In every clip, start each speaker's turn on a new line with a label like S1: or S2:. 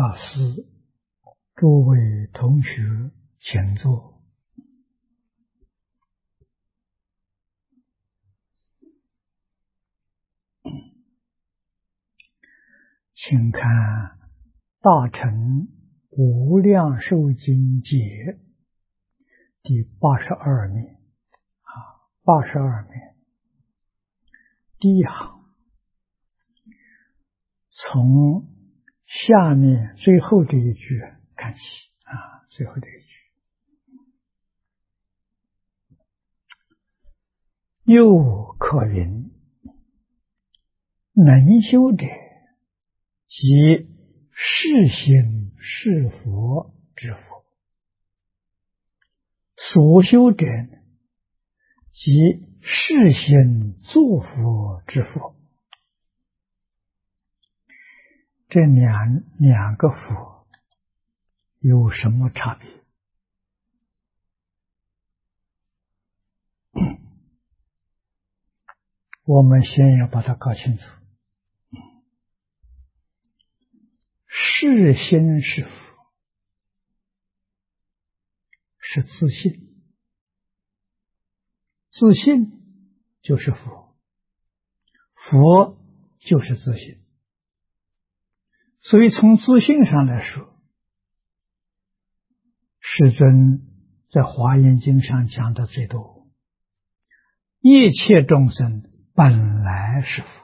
S1: 大师，诸位同学，请坐。请看《大乘无量寿经解》第82面，82面第一行，从下面最后这一句看起最后这一句，又可云：能修者，即是心是佛之佛；所修者，即是心作佛之佛。这两个佛有什么差别？我们先要把它搞清楚。是心是佛，是自信，自信就是佛，佛就是自信。所以从自信上来说，世尊在华严经上讲的最多，一切众生本来是佛。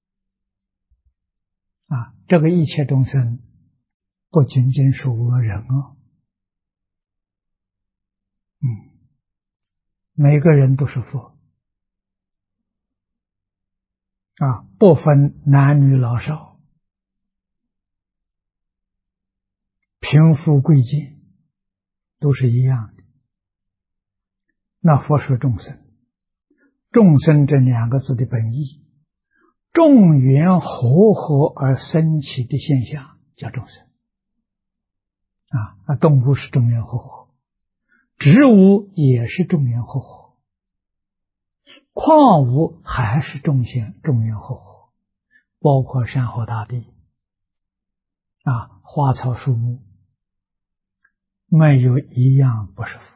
S1: 这个一切众生不仅仅是恶人每个人都是佛不分男女老少，贫富贵贱都是一样的。那佛说众生，众生这两个字的本意，众缘和合而生起的现象叫众生动物是众缘和合，植物也是众缘和合，矿物还是众缘和合，包括山河大地花草树木，没有一样不是佛。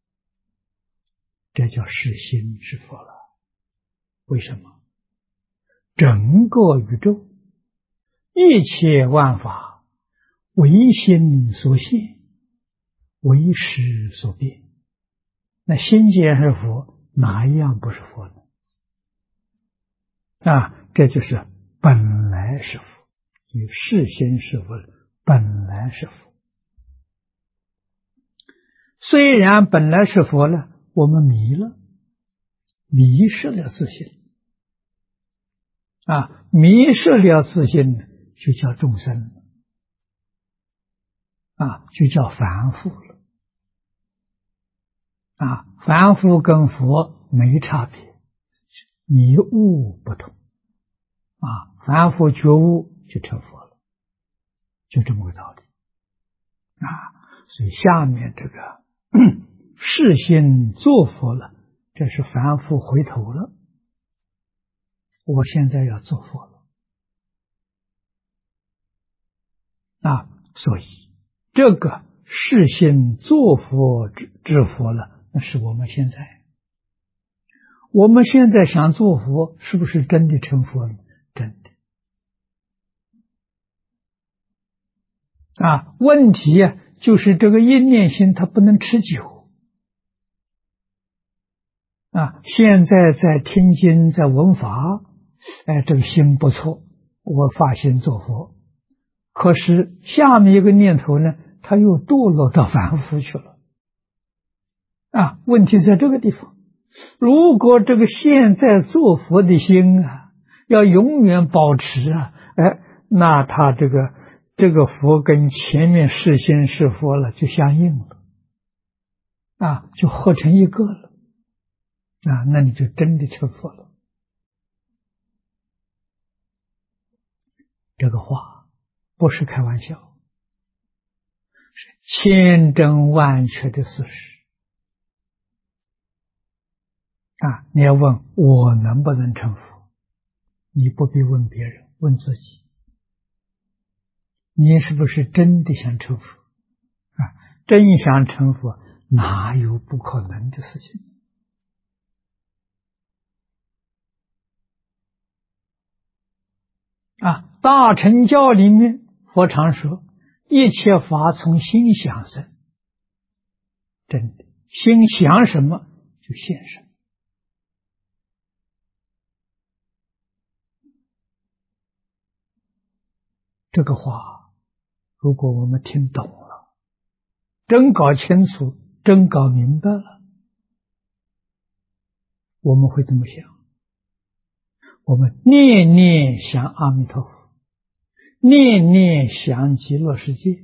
S1: 这叫是心是佛了。为什么？整个宇宙一切万法唯心所现，唯识所变。那心既然是佛，哪一样不是佛呢？这就是本来是佛，所以是心是佛，本来是佛。虽然本来是佛了，我们迷了，迷失了自信迷失了自信，就叫众生就叫凡夫了凡夫跟佛没差别，迷悟不同凡夫觉悟就成佛了，就这么个道理所以下面这个是心作佛了，这是凡夫回头了，我现在要做佛了所以这个是心作佛之佛了，那是我们现在。我们现在想做佛，是不是真的成佛了？真的问题就是这个一念心它不能持久现在在听经，在闻法，这个心不错，我发心做佛，可是下面一个念头呢，他又堕落到凡夫去了问题在这个地方。如果这个现在做佛的心要永远保持那他这个佛跟前面是心是佛了就相应了就合成一个了那你就真的成佛了。这个话不是开玩笑，是千真万确的事实你要问我能不能成佛，你不必问别人，问自己。 你是不是真的想成佛？真想成佛，哪有不可能的事情？大乘教里面，佛常说，一切法从心想生。真的，心想什么就现什么。这个话，如果我们听懂了，真搞清楚，真搞明白了，我们会这么想：我们念念想阿弥陀佛，念念想极乐世界，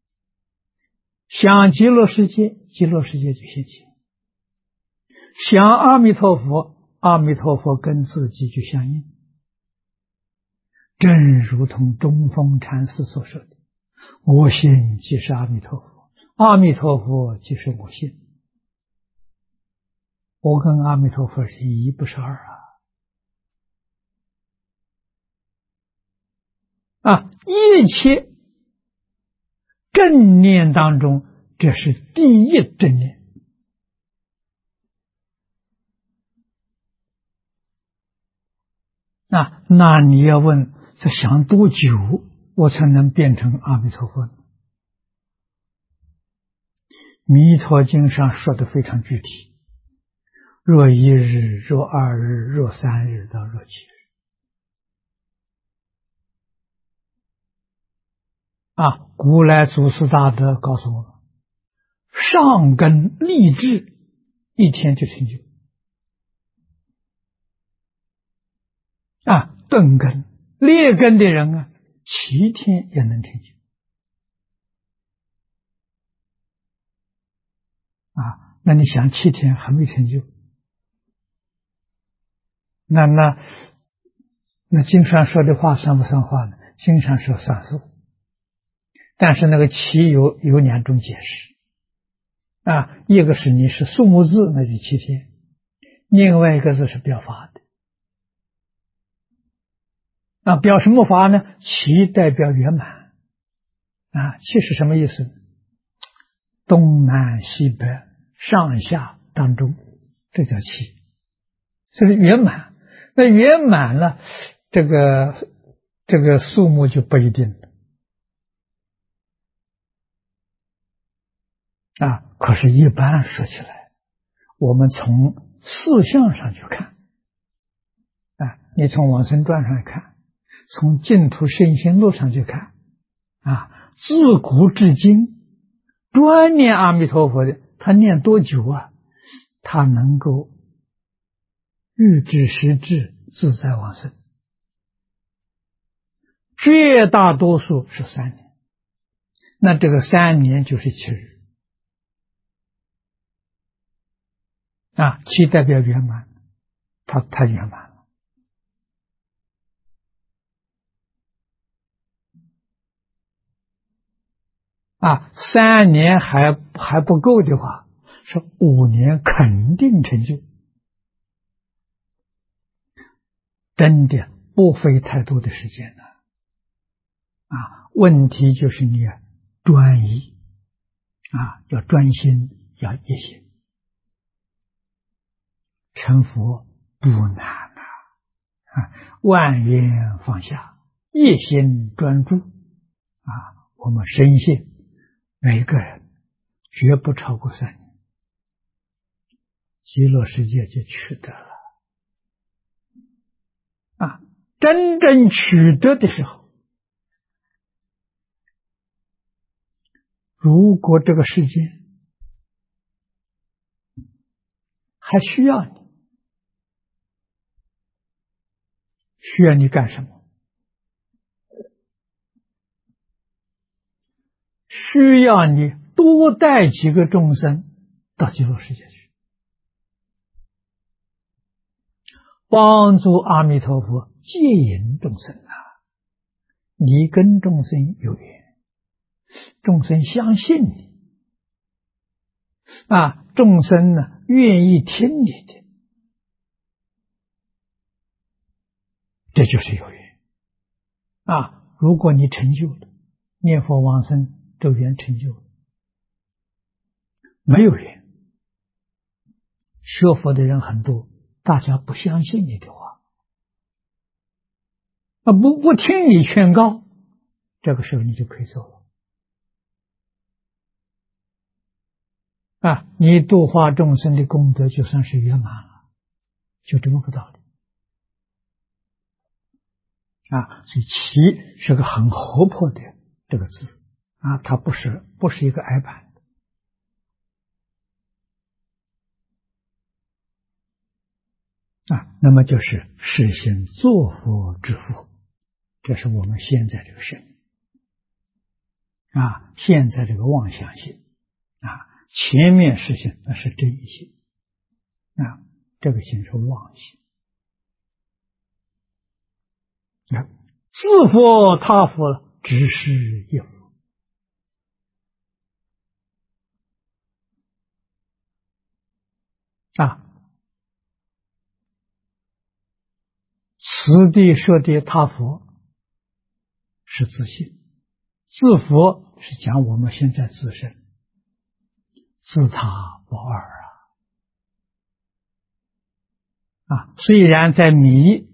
S1: 想极乐世界，极乐世界就现前；想阿弥陀佛，阿弥陀佛跟自己就相应。正如同中峰禅师所说的：“我心即是阿弥陀佛，阿弥陀佛即是我心。”我跟阿弥陀佛是一，不是二一切正念当中，这是第一正念。那你要问，这想多久我才能变成阿弥陀佛呢？弥陀经上说的非常具体，若一日，若二日，若三日到若7日。古来祖师大德告诉我们，上根立志一天就成就。顿根劣根的人7天也能成就。那你想7天还没成就，那经上说的话算不算话呢？经上说算数，但是那个7有2种解释一个是你是数目字，那就7天；另外一个字是表法的。表什么法呢？7代表圆满7是什么意思？东南西北上下当中，这叫7，这是圆满。那圆满了，这个数目就不一定了可是一般说起来，我们从事相上去看你从往生传上看，从净土圣心录上去看自古至今专念阿弥陀佛的，他念多久他能够欲知时至，自在往生。绝大多数是3年，那这个3年就是7日7代表圆满，他圆满了3年还不够的话，是5年肯定成就。真的不费太多的时间了问题就是你专一要专心，要一心。成佛不难万缘放下，一心专注我们深信每个人绝不超过3年，极乐世界就取得了真正取得的时候，如果这个世界还需要你干什么？需要你多带几个众生到极乐世界去，帮助阿弥陀佛接引众生你跟众生有缘，众生相信你众生愿意听你的，这就是有缘如果你成就了， 念佛往生，这缘成就了。没有缘，学佛的人很多，大家不相信你的话，不听你劝告，这个时候你就可以走了。你度化众生的功德就算是圆满了，就这么个道理。所以其是个很活泼的这个字它不是一个矮板的。那么就是实行作佛之福，这是我们现在这个生命现在这个妄想性前面实行那是真心这个心是妄心自佛他佛只是一佛此地说的他佛是自性，自佛是讲我们现在自身，自他不二虽然在迷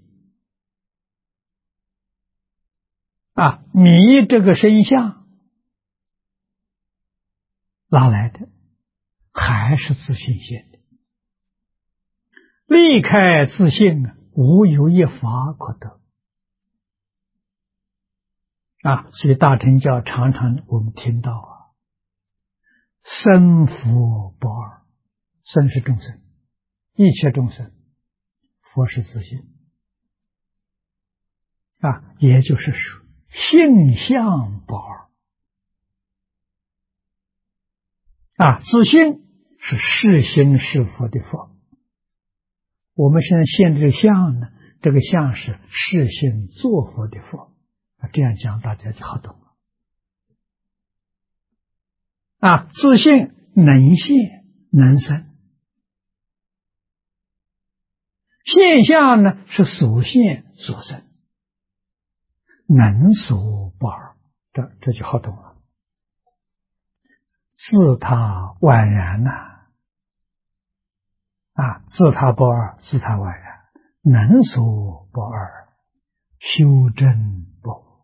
S1: 迷这个身相哪来的？还是自性现的。离开自性无有一法可得所以大乘教常常我们听到生佛不二，生是众生，一切众生，佛是自性也就是说性相不二自性是是心是佛的佛，我们现在现这个相呢，这个相是是心作佛的佛这样讲大家就好懂了自性能现能生，现象呢是所现所生，能所不二，这就好懂了。自他宛然自他不二，自他宛然，能所不二，修真不误。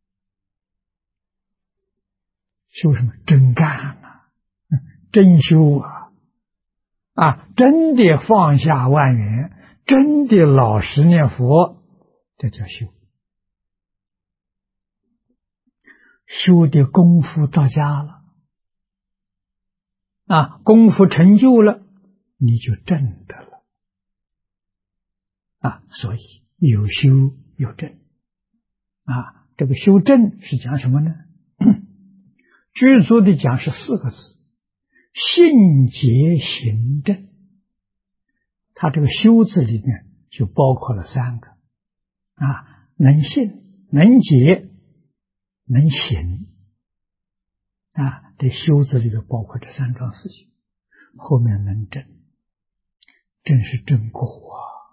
S1: 修什么？真干真修真的放下万缘，真的老实念佛，这叫修。修的功夫到家了功夫成就了，你就证得了所以有修有证这个修证是讲什么呢？具足的讲是4个字：信解行证。它这个修字里面就包括了3个能信能解能行这修字里头包括这3桩事情，后面能证，证是正果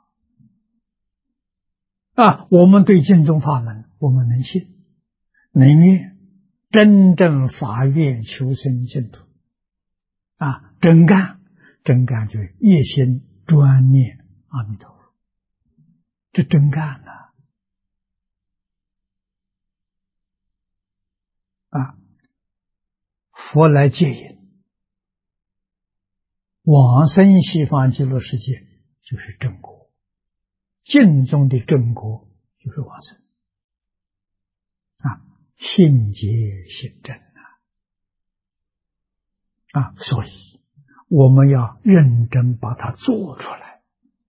S1: 我们对净宗法门我们能信能愿，真正发愿求生净土真干就一心专念阿弥陀佛，这真干佛来接引，往生西方极乐世界就是正果，净宗的正果就是往生信解行证所以我们要认真把它做出来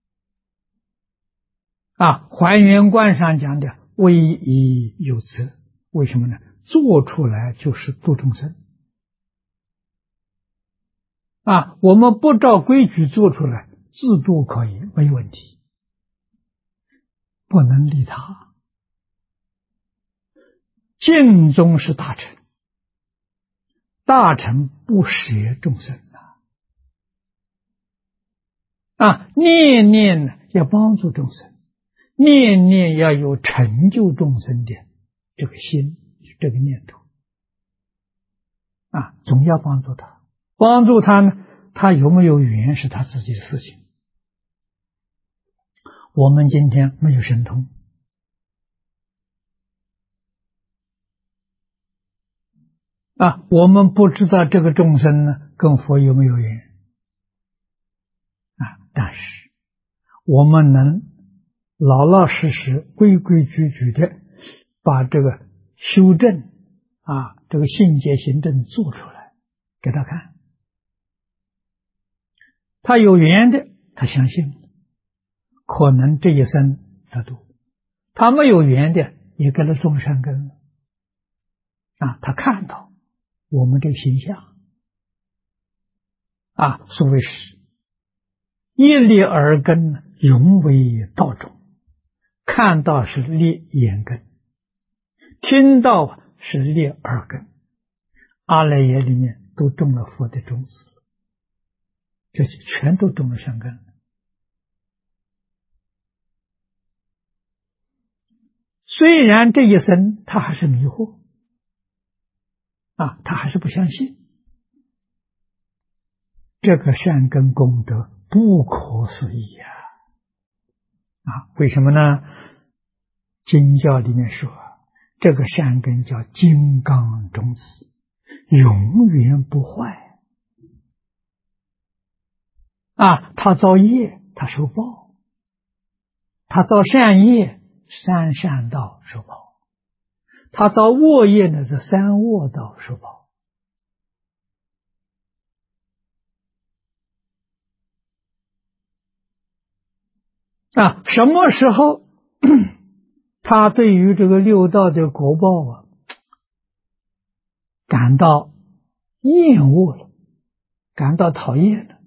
S1: 还原观上讲的唯一有责，为什么呢？做出来就是度众生我们不照规矩做出来，自度可以没问题，不能利他。净宗是大乘，大乘不舍众生念念要帮助众生，念念要有成就众生的这个心，这个念头总要帮助他。帮助他呢，他有没有缘是他自己的事情。我们今天没有神通，我们不知道这个众生呢跟佛有没有缘但是我们能老老实实、规规矩矩的把这个修正这个信解行证做出来给他看。他有缘的，他相信，可能这一生得度；他没有缘的，也给了种善根他看到我们这个形象所谓是一粒耳根，永为道种。看到是立眼根，听到是立耳根，阿赖耶里面都种了佛的种子，这些全都种了善根。虽然这一生他还是迷惑他还是不相信，这个善根功德不可思议为什么呢？经教里面说，这个善根叫金刚种子，永远不坏他造业他受报，他造善业三善道受报，他造恶业呢是三恶道受报什么时候他对于这个六道的果报感到厌恶了，感到讨厌了，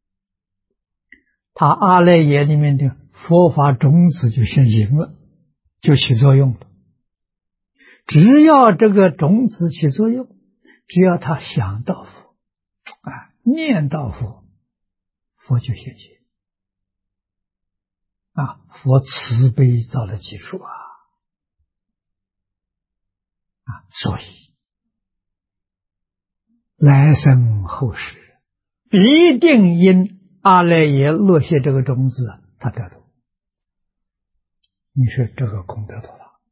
S1: 他阿赖耶里面的佛法种子就现行了，就起作用了。只要这个种子起作用，只要他想到佛念到佛，佛就现前佛慈悲造的基础所以来生后世必定因阿赖耶落下这个种子他得度。你说这个功德多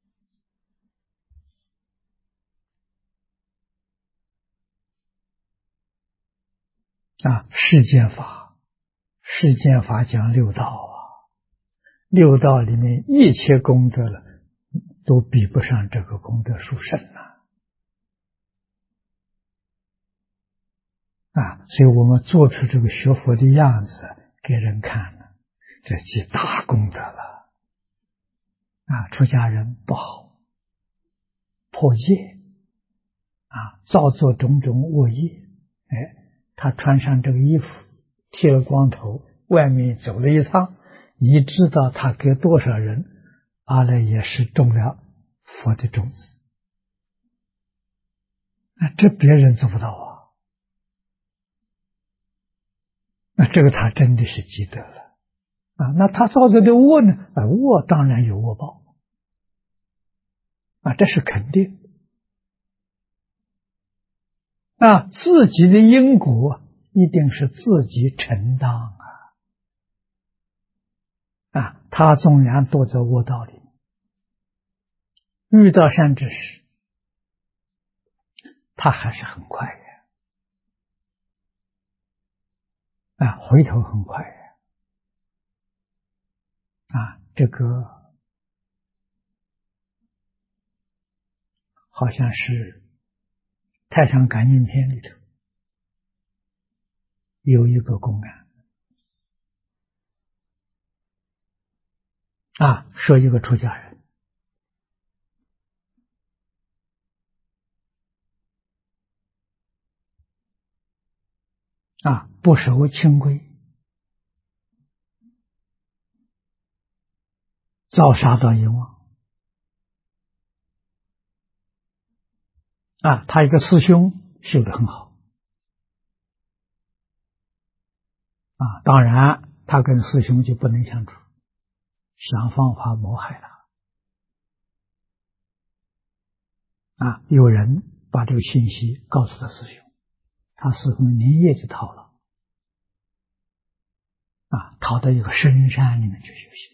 S1: 大世间法讲六道六道里面一切功德了都比不上这个功德殊胜所以我们做出这个学佛的样子给人看了，这即大功德了出家人不好破戒造作种种恶业他穿上这个衣服剃了光头，外面走了一趟，你知道他给多少人阿赖耶识种了佛的种子这别人做不到这个他真的是积德了那他造作的恶呢恶当然有恶报这是肯定自己的因果一定是自己承当他纵然堕在恶道里，遇到善知识他还是很快回头很快这个好像是太上感应篇里头有一个公案说一个出家人不守清规，造杀盗淫妄他一个师兄修得很好当然他跟师兄就不能相处，想方法谋害他有人把这个信息告诉他师兄，他师兄连夜就逃了，逃到一个深山里面去修行，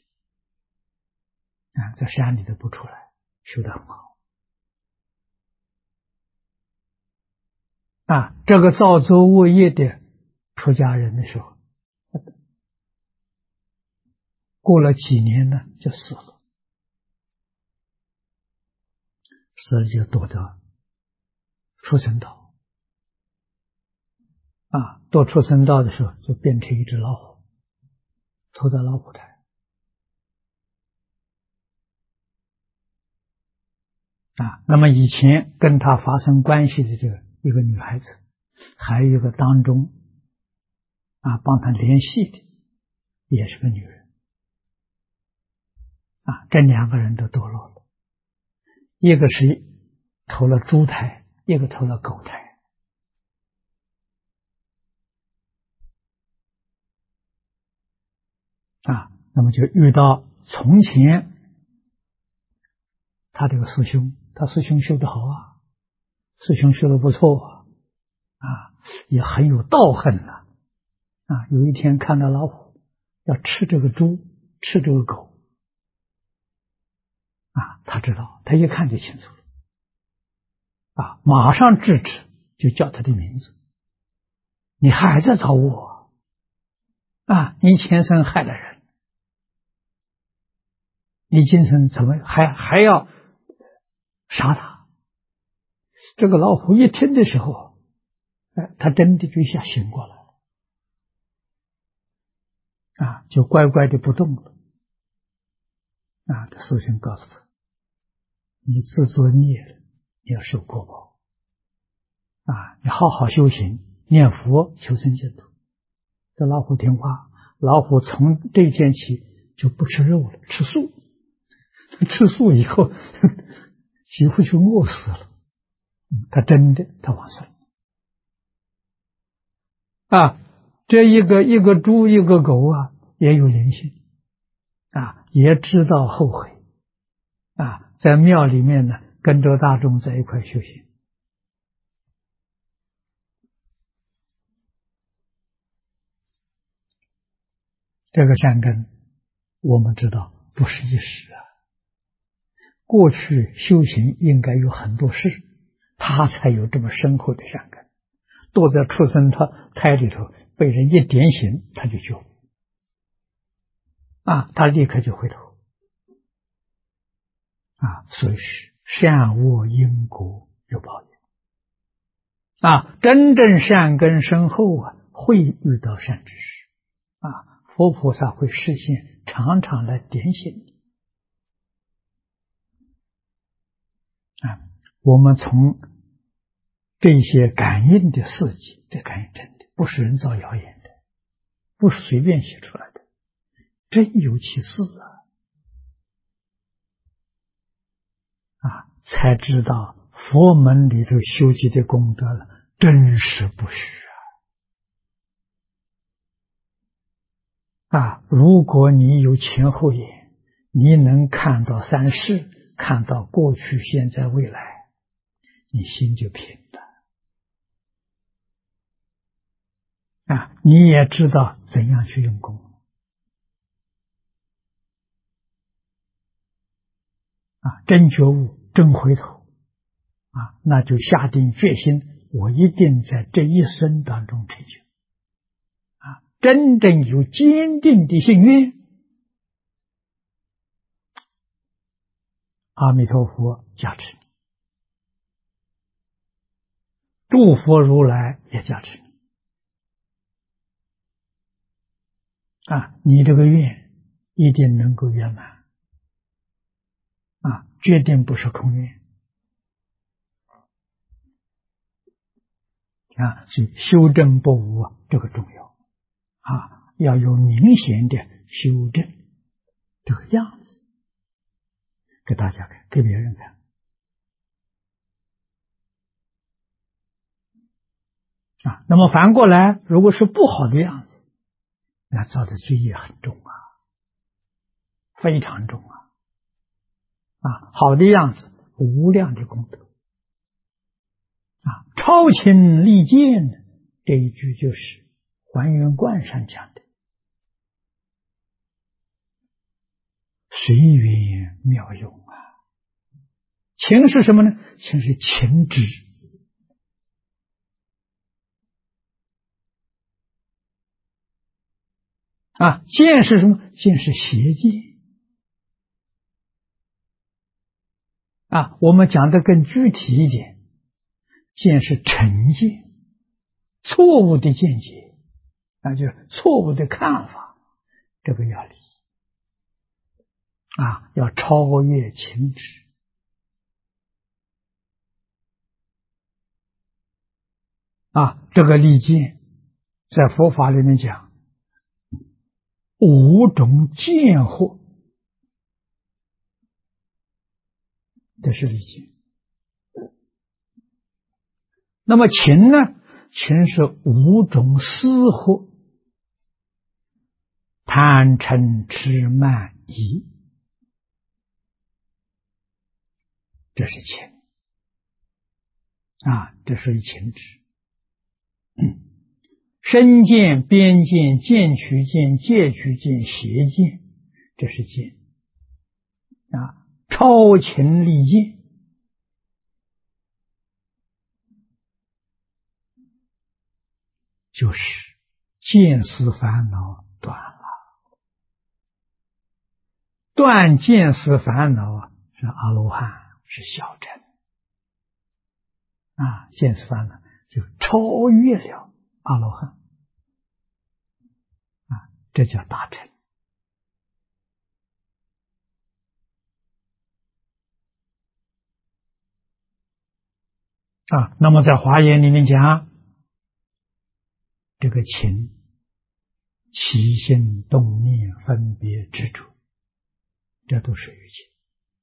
S1: 在山里头不出来，修得很好。这个造作恶业的出家人的时候，过了几年呢，就死了，死了就堕到畜生道。堕畜生道的时候，就变成一只老虎，投到老虎胎。那么以前跟他发生关系的这个一个女孩子，还有一个当中帮他联系的，也是个女人。这两个人都堕落了，一个是投了猪胎，一个投了狗胎。那么就遇到从前他这个师兄，他师兄修得好师兄修得不错也很有道行了有一天看到老虎要吃这个猪，吃这个狗他知道，他一看就清楚了马上制止，就叫他的名字，你还在找我你前生害了人，你今生怎么还要杀他？这个老虎一听的时候，他真的就一下醒过来了就乖乖的不动了这师兄告诉他，你自作孽了，你要受果报你好好修行，念佛求生净土。这老虎听话，老虎从这一天起就不吃肉了，吃素。吃素以后几乎就饿死了。他真的他往生这一个猪一个狗也有灵性也知道后悔在庙里面呢跟着大众在一块修行。这个善根我们知道不是一时过去修行应该有很多事，他才有这么深厚的善根。堕在畜生胎里头，被人一点醒，他就觉悟他立刻就回头所以是善恶因果有报应真正善根深厚会遇到善知识佛菩萨会示现，常常来点醒你我们从这些感应的事迹，这感应真的不是人造谣言的，不是随便写出来的，真有其事才知道佛门里头修集的功德了，真实不虚如果你有前后眼，你能看到三世，看到过去现在未来，你心就平了你也知道怎样去用功真觉悟，真回头那就下定决心，我一定在这一生当中成就真正有坚定的信愿，阿弥陀佛加持你，诸佛如来也加持你这个愿一定能够圆满决定不是空愿所以修正不误这个重要要有明显的修正这个样子给大家看，给别人看那么反过来，如果是不好的样子，那造的罪业很重非常重好的样子无量的功德超情利剑，这一句就是还原观上讲的随缘妙用啊。情是什么呢？情是情知啊，见是什么？见是邪见啊。我们讲的更具体一点，见是成见，错误的见解啊，就是错误的看法，这个要理啊，要超越情执啊。这个利见在佛法里面讲五种见惑，这是利见。那么情呢？情是五种思惑，贪嗔痴慢疑，这是情啊，这属于情执。身见、边见、见取见、戒取见、邪见，这是见啊。超情利见，就是见思烦恼断了。断见思烦恼啊，是阿罗汉，是小乘啊。见思烦恼就超越了阿罗汉啊，这叫大乘啊。那么在华严里面讲，这个情起心动念分别执着，这都属于情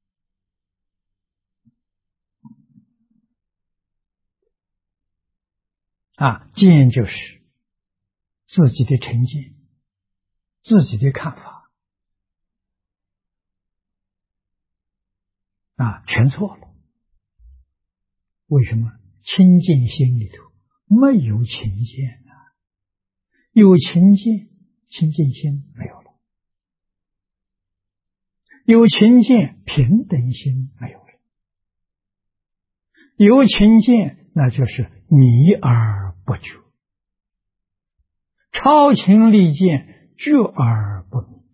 S1: 啊。见就是自己的成见，自己的看法啊，全错了。为什么？清净心里头没有情见啊，有情见，清净心没有了；有情见，平等心没有了；有情见，那就是迷而不觉，超情利见，觉而不迷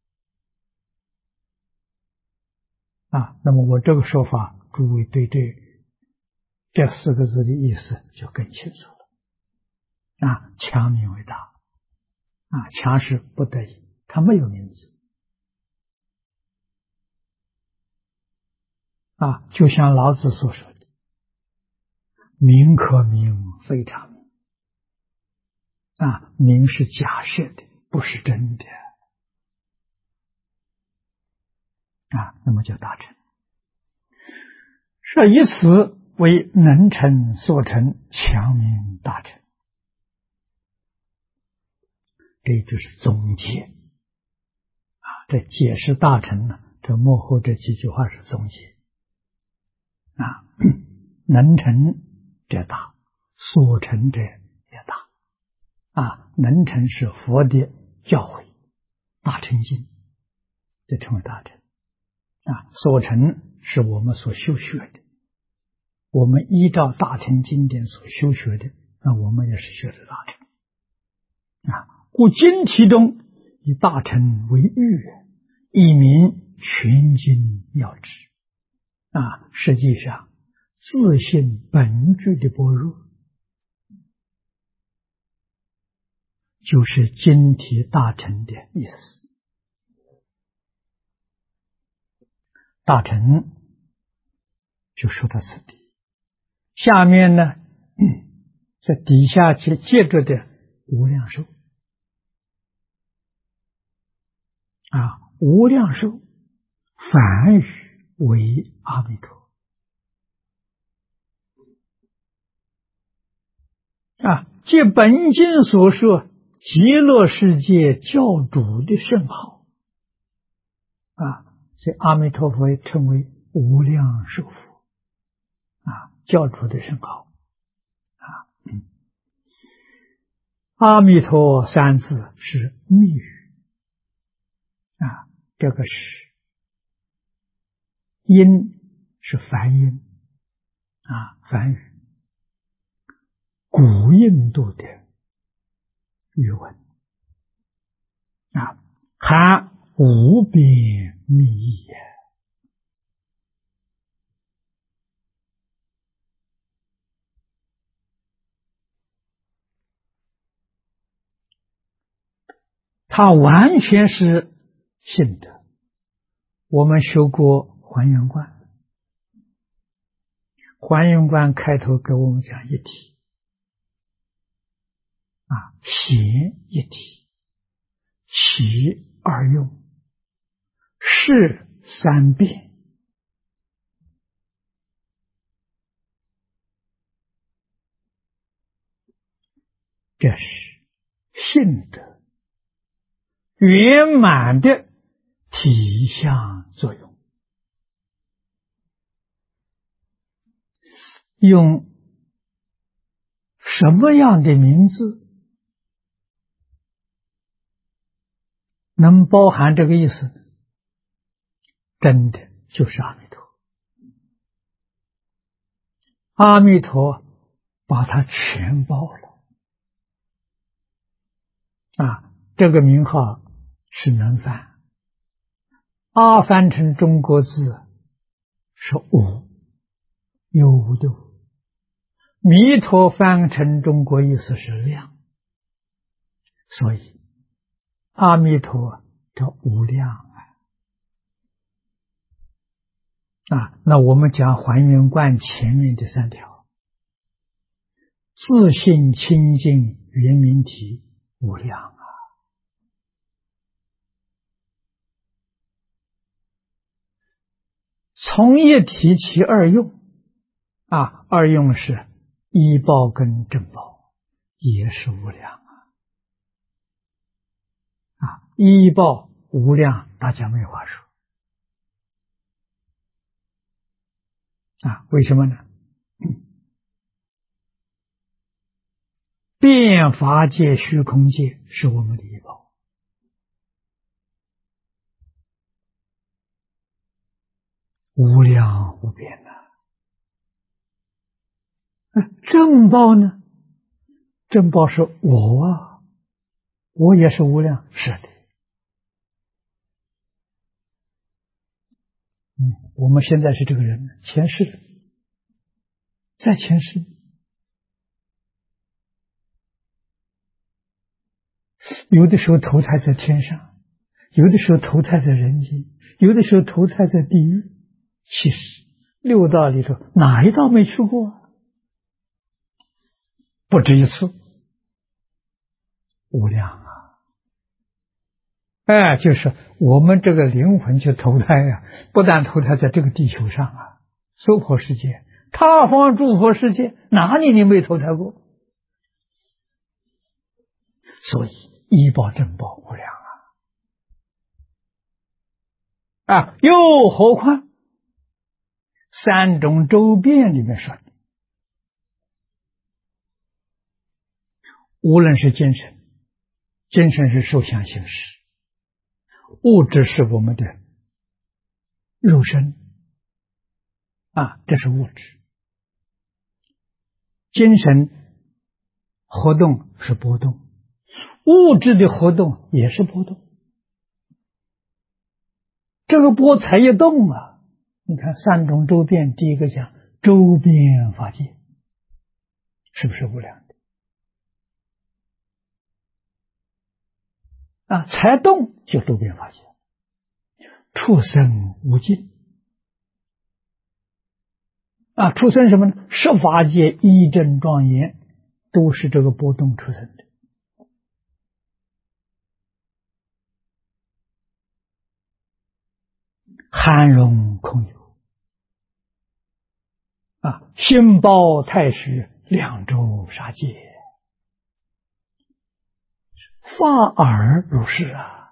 S1: 啊。那么我这个说法，诸位对这四个字的意思就更清楚了啊。强名为大啊，强是不得已，它没有名字啊。就像老子所说的，名可名，非常名啊。名是假设的，不是真的啊。那么叫大乘，是以此为能成所成，强名大乘。这就是总结啊。这解释大乘呢，这幕后这几句话是总结啊。能成者大，所成者也大啊。能成是佛的教诲，大乘经，这称为大乘啊。所成是我们所修学的，我们依照大乘经典所修学的，那我们也是学的大乘啊。故经题中以大乘为喻，以明全经要旨啊。实际上自性本具的般若，就是经题大乘的意思。大乘就说到此地，下面呢，在底下接着的无量寿啊，无量寿梵语为阿弥陀啊，借本经所说极乐世界教主的圣号啊，所以阿弥陀佛称为无量寿佛啊，教主的圣号阿弥陀三字是密语啊，这个是音，是梵音啊，梵语，古印度的语文啊，含无边密意也。它完全是性德。我们修过还原观，还原观开头给我们讲一体啊，显一体，其二用，是三变。这是性德圆满的体相作用。用什么样的名字能包含这个意思？真的就是阿弥陀。阿弥陀把它全包了啊！这个名号是能翻，阿翻成中国字是无，有无的无。弥陀翻成中国意思是量，所以阿弥陀叫无量啊！那我们讲还原观前面的三条，自性清净圆明体无量啊！从一体起二用啊，二用是依报跟正报，也是无量啊！依报无量，大家没话说啊？为什么呢？变法界、虚空界是我们的依报，无量无边呐。正报呢？正报是我啊，我也是无量，是的。我们现在是这个人，前世在前世，有的时候投胎在天上，有的时候投胎在人间，有的时候投胎在地狱。其实六道里头哪一道没去过？不止一次，无量啊！哎，就是我们这个灵魂去投胎啊，不但投胎在这个地球上啊，娑婆世界、他方诸佛世界，哪里你没投胎过？所以依报正报无量啊！又何况三种周遍里面说的，无论是精神，精神是受想行识，物质是我们的肉身啊，这是物质。精神活动是波动，物质的活动也是波动。这个波才一动啊！你看三种周遍，第一个讲周遍法界，是不是无量的啊？才动就周遍法界，畜生无尽啊！畜生什么呢？十法界一真庄严，都是这个波动出生的。含容空有啊，心包太虚，两周杀戒，法尔如是啊！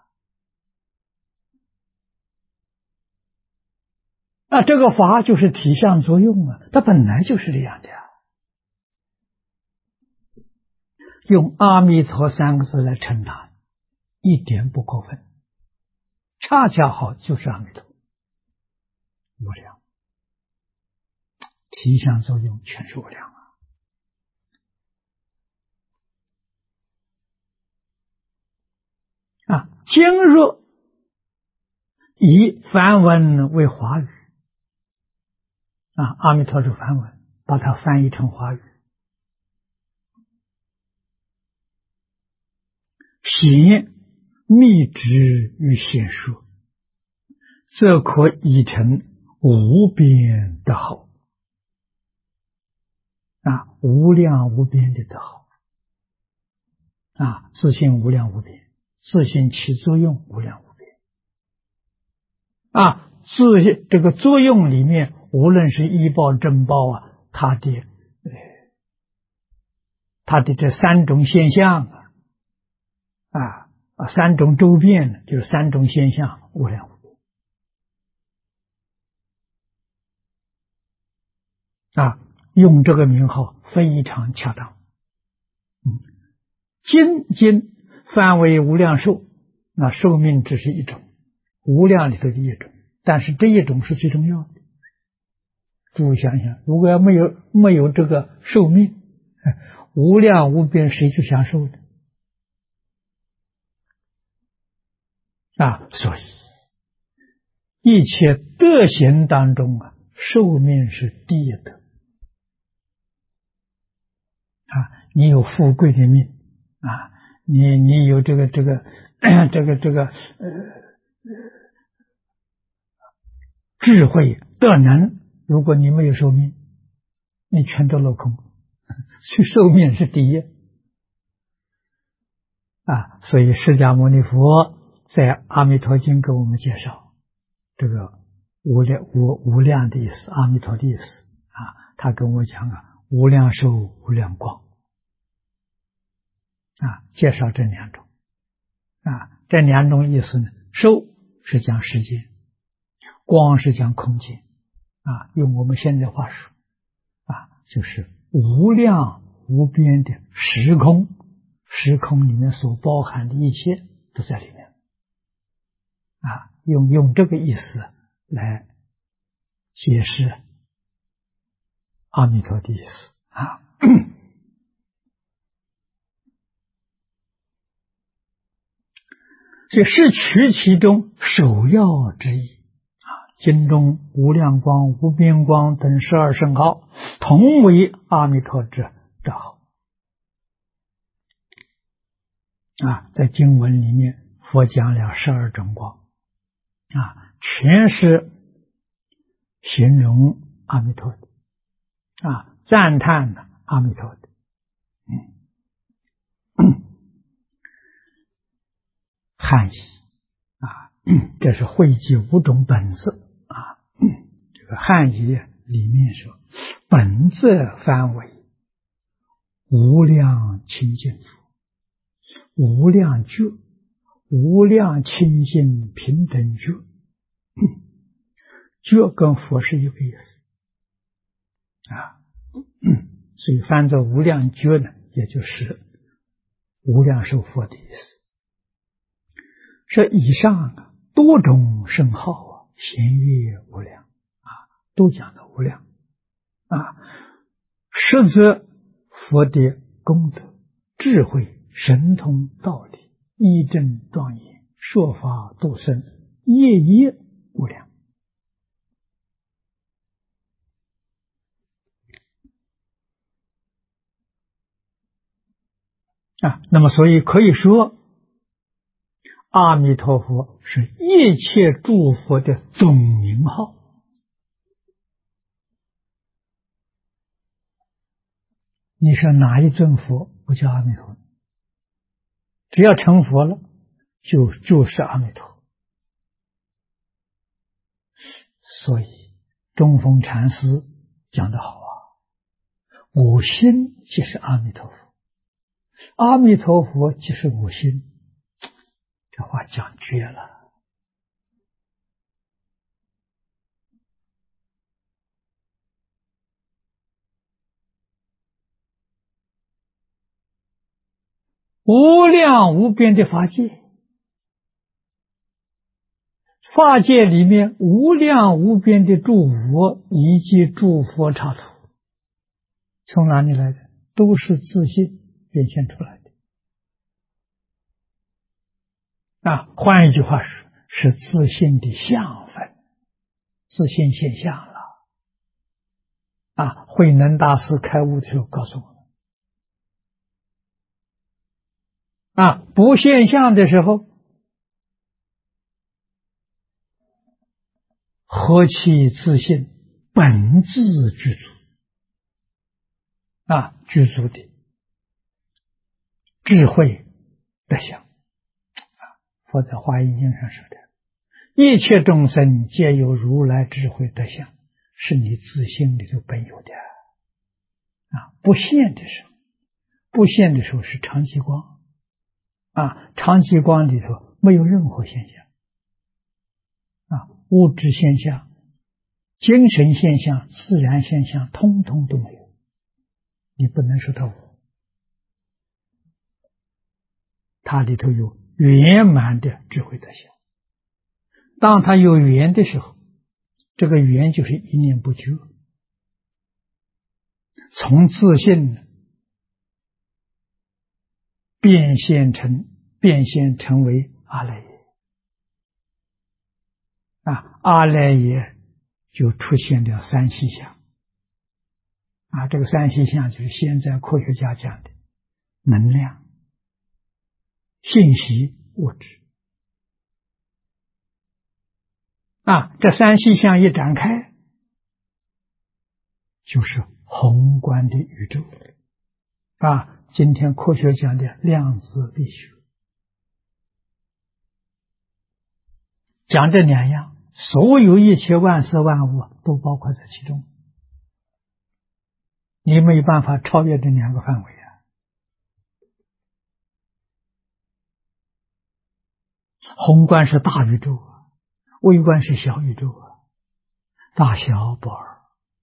S1: 啊，这个法就是体相作用啊，它本来就是这样的啊。 用阿弥陀三个字来称他，一点不过分，恰恰好就是阿弥陀，无量，体相作用全是无量啊！今日以梵文为华语啊，阿弥陀是梵文，把它翻译成华语。显密旨于显说，则可以成无边德好啊，无量无边的德好啊，自性无量无边，自性起作用无量无边啊，这个作用里面，无论是依报正报啊，它的这三种现象三种周遍就是三种现象无量无边啊，用这个名号非常恰当。今翻为无量寿，那寿命只是一种，无量里头的一种，但是这一种是最重要的。诸位想想，如果要没有这个寿命，无量无边谁去享受的啊？所以一切德行当中啊，寿命是第一德啊。你有富贵的命啊，你有这个智慧德能，如果你没有寿命，你全都落空。所以寿命是第一啊。所以释迦牟尼佛在《阿弥陀经》给我们介绍这个无量的意思，阿弥陀的意思啊。他跟我讲无量寿无量光啊，介绍这两种啊。这两种意思呢，寿是讲时间，光是讲空间啊。用我们现在话说啊，就是无量无边的时空，时空里面所包含的一切都在里面啊。用这个意思来解释阿弥陀的意思啊。所以是取其中首要之意啊。经中无量光、无边光等12圣号，同为阿弥陀之德号啊。在经文里面，佛讲了12种光啊，全是形容阿弥陀的啊，赞叹阿弥陀的。汉译啊，这是汇集5种本质啊。这个汉译里面说，本质翻为无量清净佛，无量觉，无量清净平等觉。觉跟佛是一个意思啊。所以翻作无量觉呢，也就是无量寿佛的意思。这以上多种圣号显越无量啊，都讲的无量啊。实则佛的功德、智慧、神通、道理、义正庄严、说法度生，夜夜无量啊。那么所以可以说，阿弥陀佛是一切诸佛的总名号。你说哪一尊佛不叫阿弥陀？只要成佛了，就是阿弥陀。所以中峰禅师讲得好啊，我心即是阿弥陀佛，阿弥陀佛即是我心。这话讲绝了无量无边的法界，法界里面无量无边的诸佛以及诸佛刹土，从哪里来的？都是自信变现出来的。换一句话说，是自信的相分，自信现象了。慧能大师开悟的时候告诉我们，不现象的时候，何其自信，本自具足。具足的智慧德相。佛在华严经上说的，一切众生皆有如来智慧德相，是你自性里头本有的。不现的时候，不现的时候是常寂光。常寂光里头没有任何现象。物质现象、精神现象、自然现象通通都没有，你不能说它无。它里头有圆满的智慧德相。当它有缘的时候，这个缘就是一念不绝，从自信变现成为阿赖耶。阿赖耶就出现了三细相。这个三细相就是现在科学家讲的能量、信息、物质。这三细相一展开，就是宏观的宇宙。今天科学讲的量子力学，讲这两样，所有一切万事万物都包括在其中，你没有办法超越这两个范围。宏观是大宇宙，微观是小宇宙，大小不二。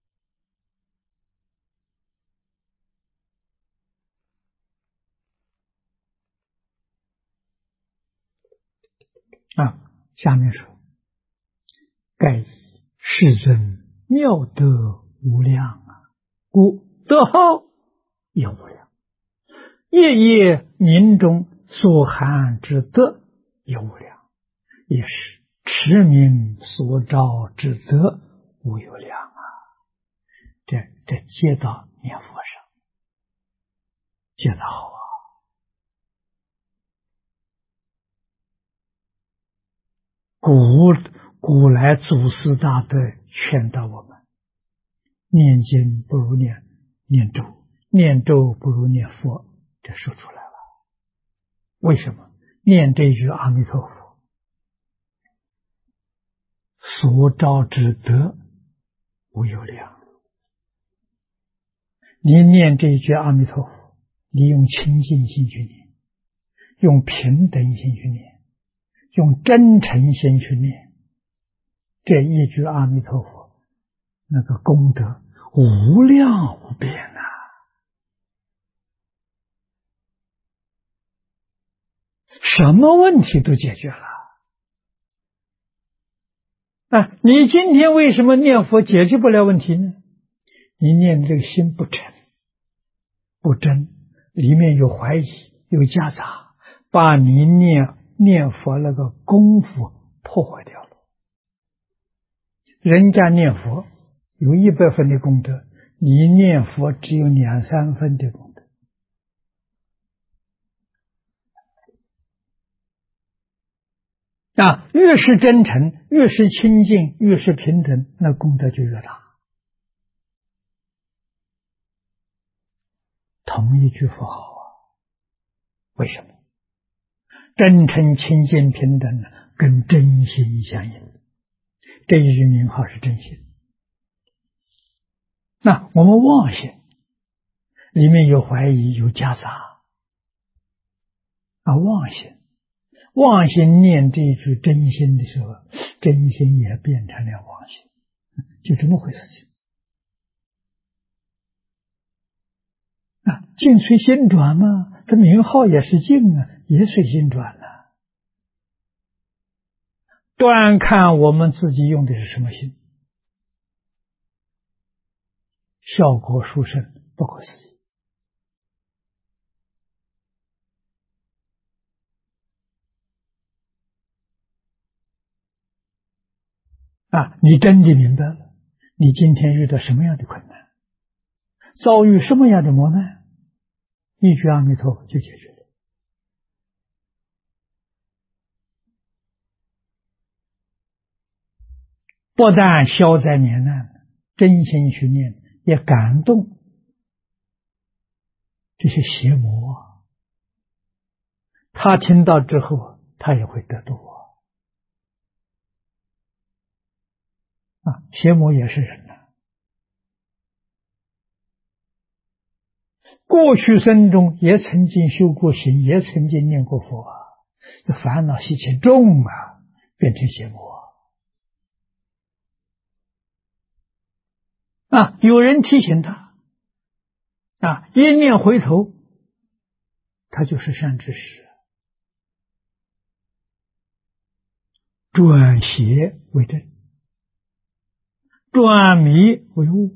S1: 下面说，盖世尊妙德无量，故德号也无量，夜夜民中所含之德也无量，也是持名所招之德无有量。这接到念佛上，接得好。古来祖师大德劝导我们，念经不如念咒，念咒不如念佛，这说出来了。为什么？念这句阿弥陀佛，所招之德无有量。你念这句阿弥陀佛，你用清净心去念，用平等心去念，用真诚心去念，这一句阿弥陀佛，那个功德无量无边什么问题都解决了。你今天为什么念佛解决不了问题呢？你念这个心不诚不真，里面有怀疑有夹杂，把你念佛那个功夫破坏掉了。人家念佛有100分的功德，你念佛只有2、3分的功德。越是真诚，越是清净，越是平等，那功德就越大。同一句佛号为什么？真诚、清净、平等跟真心相应，这一句名号是真心。那我们妄心里面有怀疑有夹杂妄心念这一句真心的时候，真心也变成了妄心，就这么回事情。境随心转嘛， 这名号也是境啊，也随心转啊。端看我们自己用的是什么心，效果殊胜，不可思议。你真的明白了，你今天遇到什么样的困难，遭遇什么样的磨难，一句阿弥陀佛就解决了。不但消灾免难，真心去念，也感动这些邪魔，他听到之后，他也会得度邪魔也是人呐。过去生中也曾经修过行，也曾经念过佛这烦恼习气重变成邪魔有人提醒他一念回头，他就是善知识，转邪为正，转迷为悟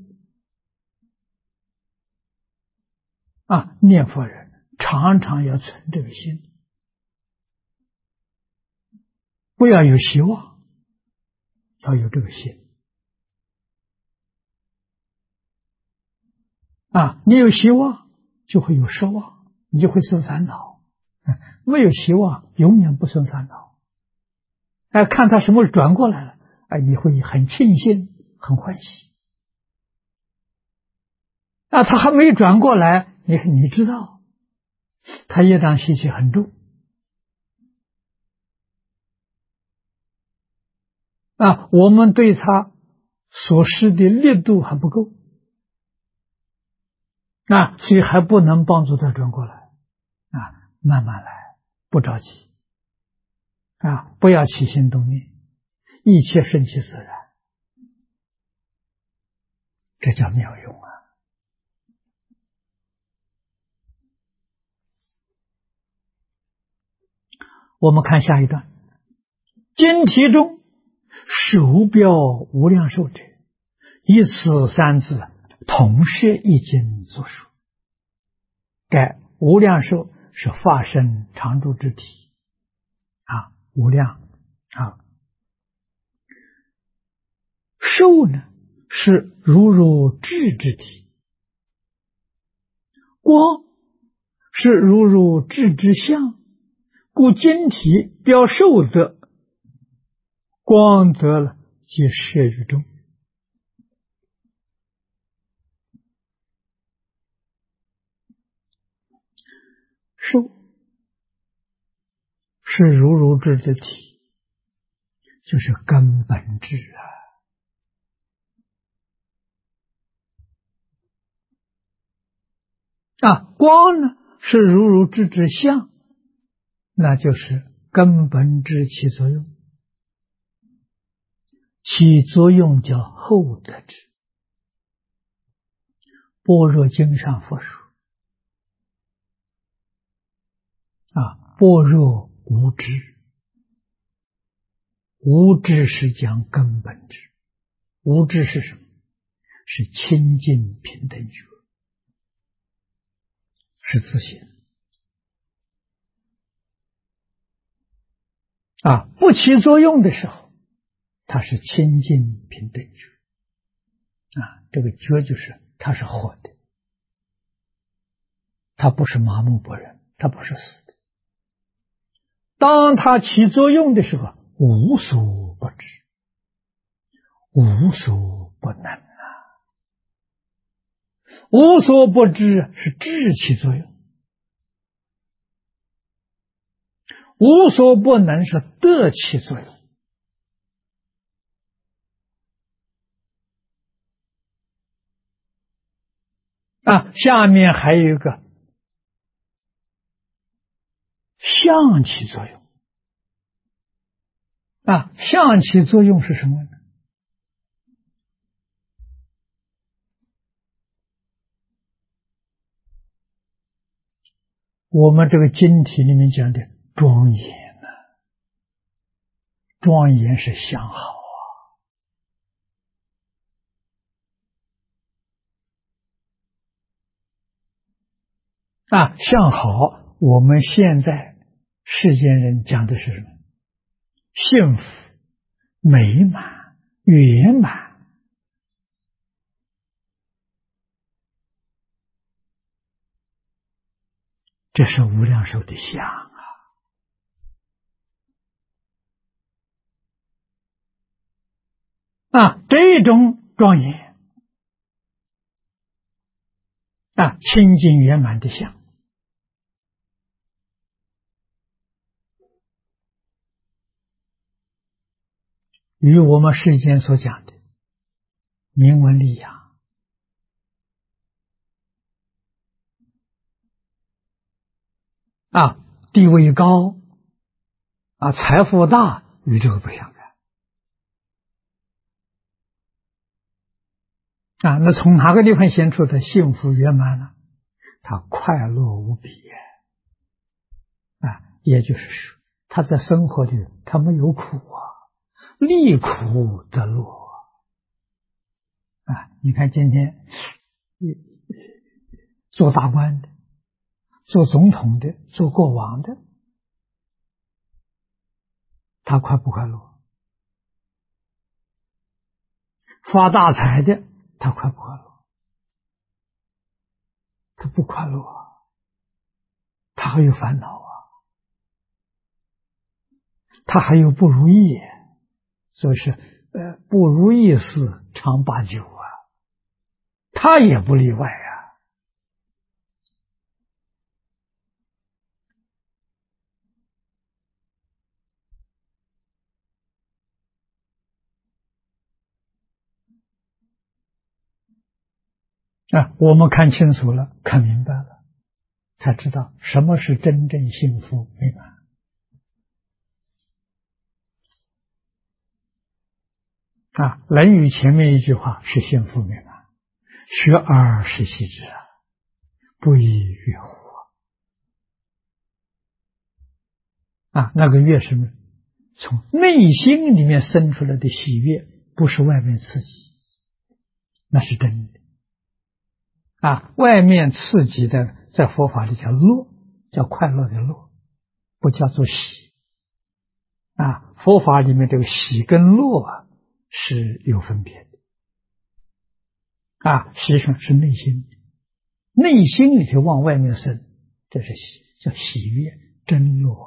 S1: 念佛人常常要存这个心，不要有希望，要有这个心你有希望就会有失望，你就会生烦恼没有希望永远不生烦恼看他什么转过来了你会很庆幸很欢喜他还没转过来，你知道他业障习气很重我们对他所施的力度还不够所以还不能帮助他转过来慢慢来，不着急不要起心动念，一切顺其自然，这叫妙用我们看下一段，经题中手标无量寿者，以此三字同摄一经所说。该无量寿是法身常住之体无量寿呢是如如智之体，光是如如智之相，故经体标寿德，光得了即摄于中。寿是如如智的体，就是根本智光呢是如如智之相，那就是根本智起作用，起作用叫后得智。般若经上佛说般若无智，无智是讲根本智，无智是什么？是清净平等觉，是自信不起作用的时候，它是清净平等觉这个觉就是它是活的，它不是麻木不仁，它不是死的。当它起作用的时候，无所不知，无所不能无所不知是智起作用，无所不能是德起作用下面还有一个相起作用相起作用是什么呢？ 我们这个经体里面讲的庄严呢，庄严是相好相好，我们现在世间人讲的是什么？幸福、美满、圆满，这是无量寿的相这种庄严清净圆满的相，与我们世间所讲的名闻利养地位高财富大，与这个不相干那从哪个地方显出的幸福圆满呢？他快乐无比也就是说，他在生活里他没有苦离苦得乐你看今天做大官的、做总统的、做国王的，他快不快乐？发大财的，他快不快乐？他不快乐他还有烦恼他还有不如意，所以是不如意事常八九他也不例外我们看清楚了，看明白了，才知道什么是真正幸福美满论语前面一句话是幸福美满，学而时习之不亦乐乎那个乐什么？从内心里面生出来的喜悦，不是外面刺激，那是真的外面刺激的在佛法里叫乐，叫快乐的乐，不叫做喜佛法里面这个喜跟乐是有分别的实际上是内心内心里头往外面生，这是叫喜悦真乐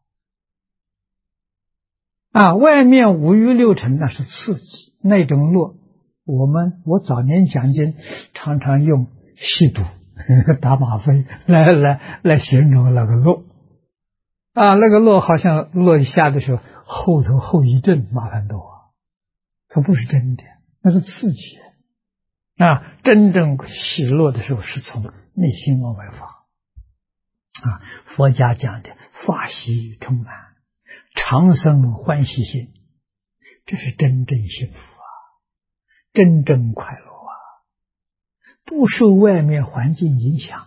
S1: 外面五欲六尘那是刺激，那种乐我早年讲经常常用吸毒打吗啡来形容那个乐那个乐好像乐一下的时候后遗症麻烦多可不是真的，那是刺激真正喜乐的时候是从内心往外发佛家讲的法喜充满，常生欢喜心，这是真正幸福真正快乐不受外面环境影响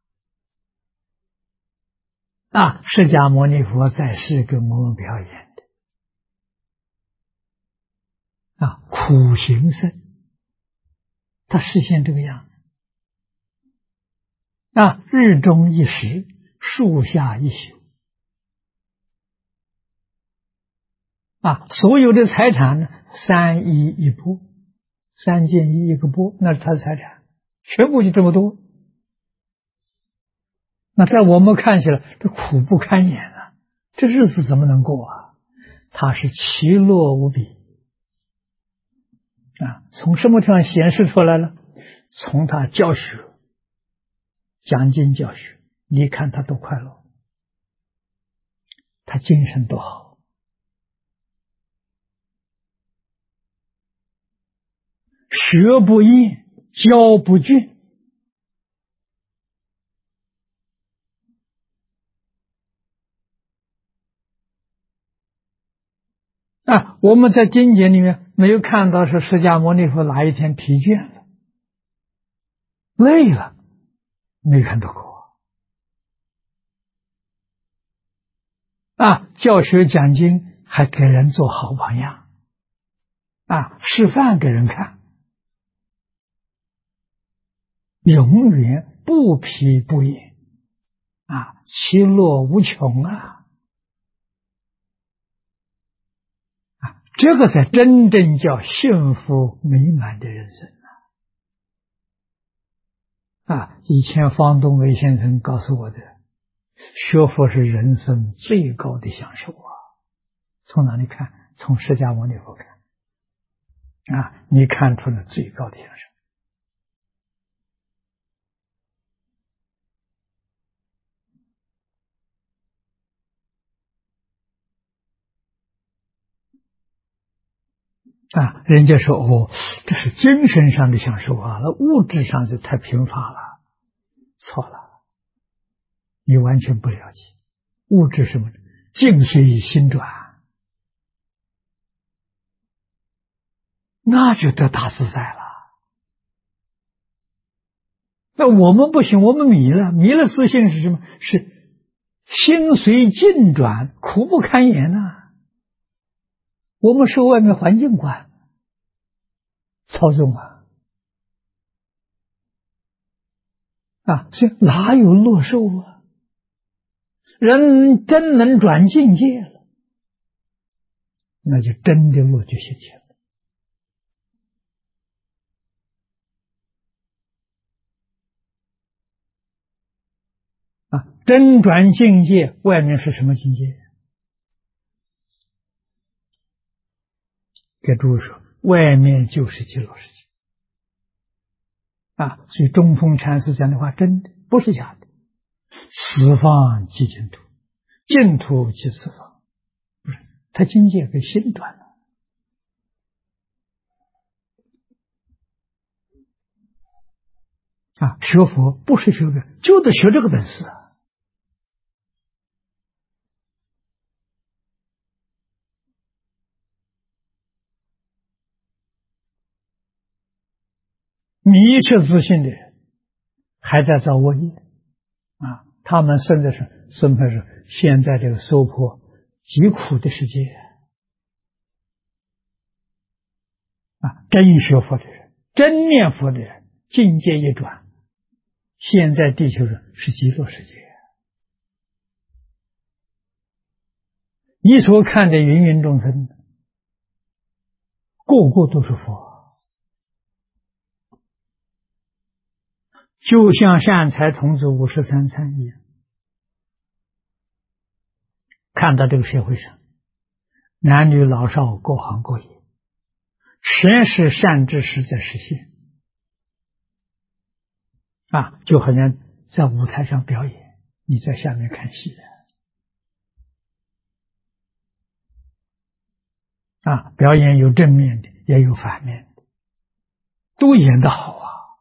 S1: 释迦牟尼佛在世跟我们表演的苦行僧，他实现这个样子日中一时，树下一宿所有的财产呢三衣一钵，三件衣一个钵，那是他的财产，全部就这么多。那在我们看起来，这苦不堪言这日子怎么能过他是其乐无比从什么地方显示出来了？从他教学讲经教学，你看他多快乐，他精神多好，学不厌，教不倦我们在经典里面没有看到是释迦牟尼佛哪一天疲倦了累了，没看到过教学讲经还给人做好榜样，示范给人看，永远不疲不厌，其乐无穷这个才真正叫幸福美满的人生以前方东伟先生告诉我的，学佛是人生最高的享受从哪里看？从释迦牟尼佛看你看出了最高的享受人家说这是精神上的享受那物质上就太贫乏了。错了，你完全不了解。物质什么？境随心转，那就得大自在了。那我们不行，我们迷了。迷了自信是什么？是心随境转，苦不堪言我们受外面环境管操纵所以哪有乐受人真能转境界了，那就真的乐就现前了真转境界，外面是什么境界？给诸位说，外面就是极乐世界所以中峰禅师讲的话真的不是假的。此方即净土，净土即此方，不是他境界给心转了学佛不是学这个，就得学这个本事迷失自信的人还在造恶业他们生在现在这个娑婆极苦的世界真学佛的人，真念佛的人，境界一转，现在地球上是极乐世界。你所看的芸芸众生，个个都是佛，就像善财童子53参一样。看到这个社会上，男女老少各行各业，全是善知识在实现就好像在舞台上表演，你在下面看戏表演有正面的，也有反面的，都演得好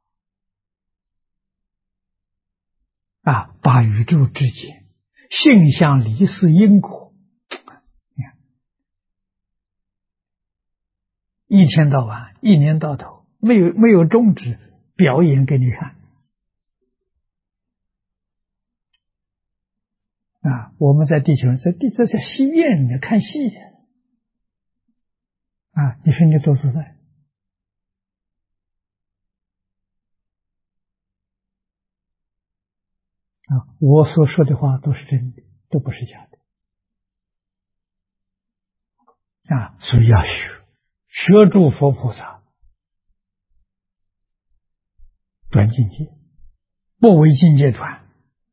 S1: 把宇宙之间性相离事因果，一天到晚，一年到头，没有终止，表演给你看我们在地球上，在戏院里面看戏你说你多自在我所说的话都是真的，都不是假的所以要学诸佛菩萨转境界，不为境界转。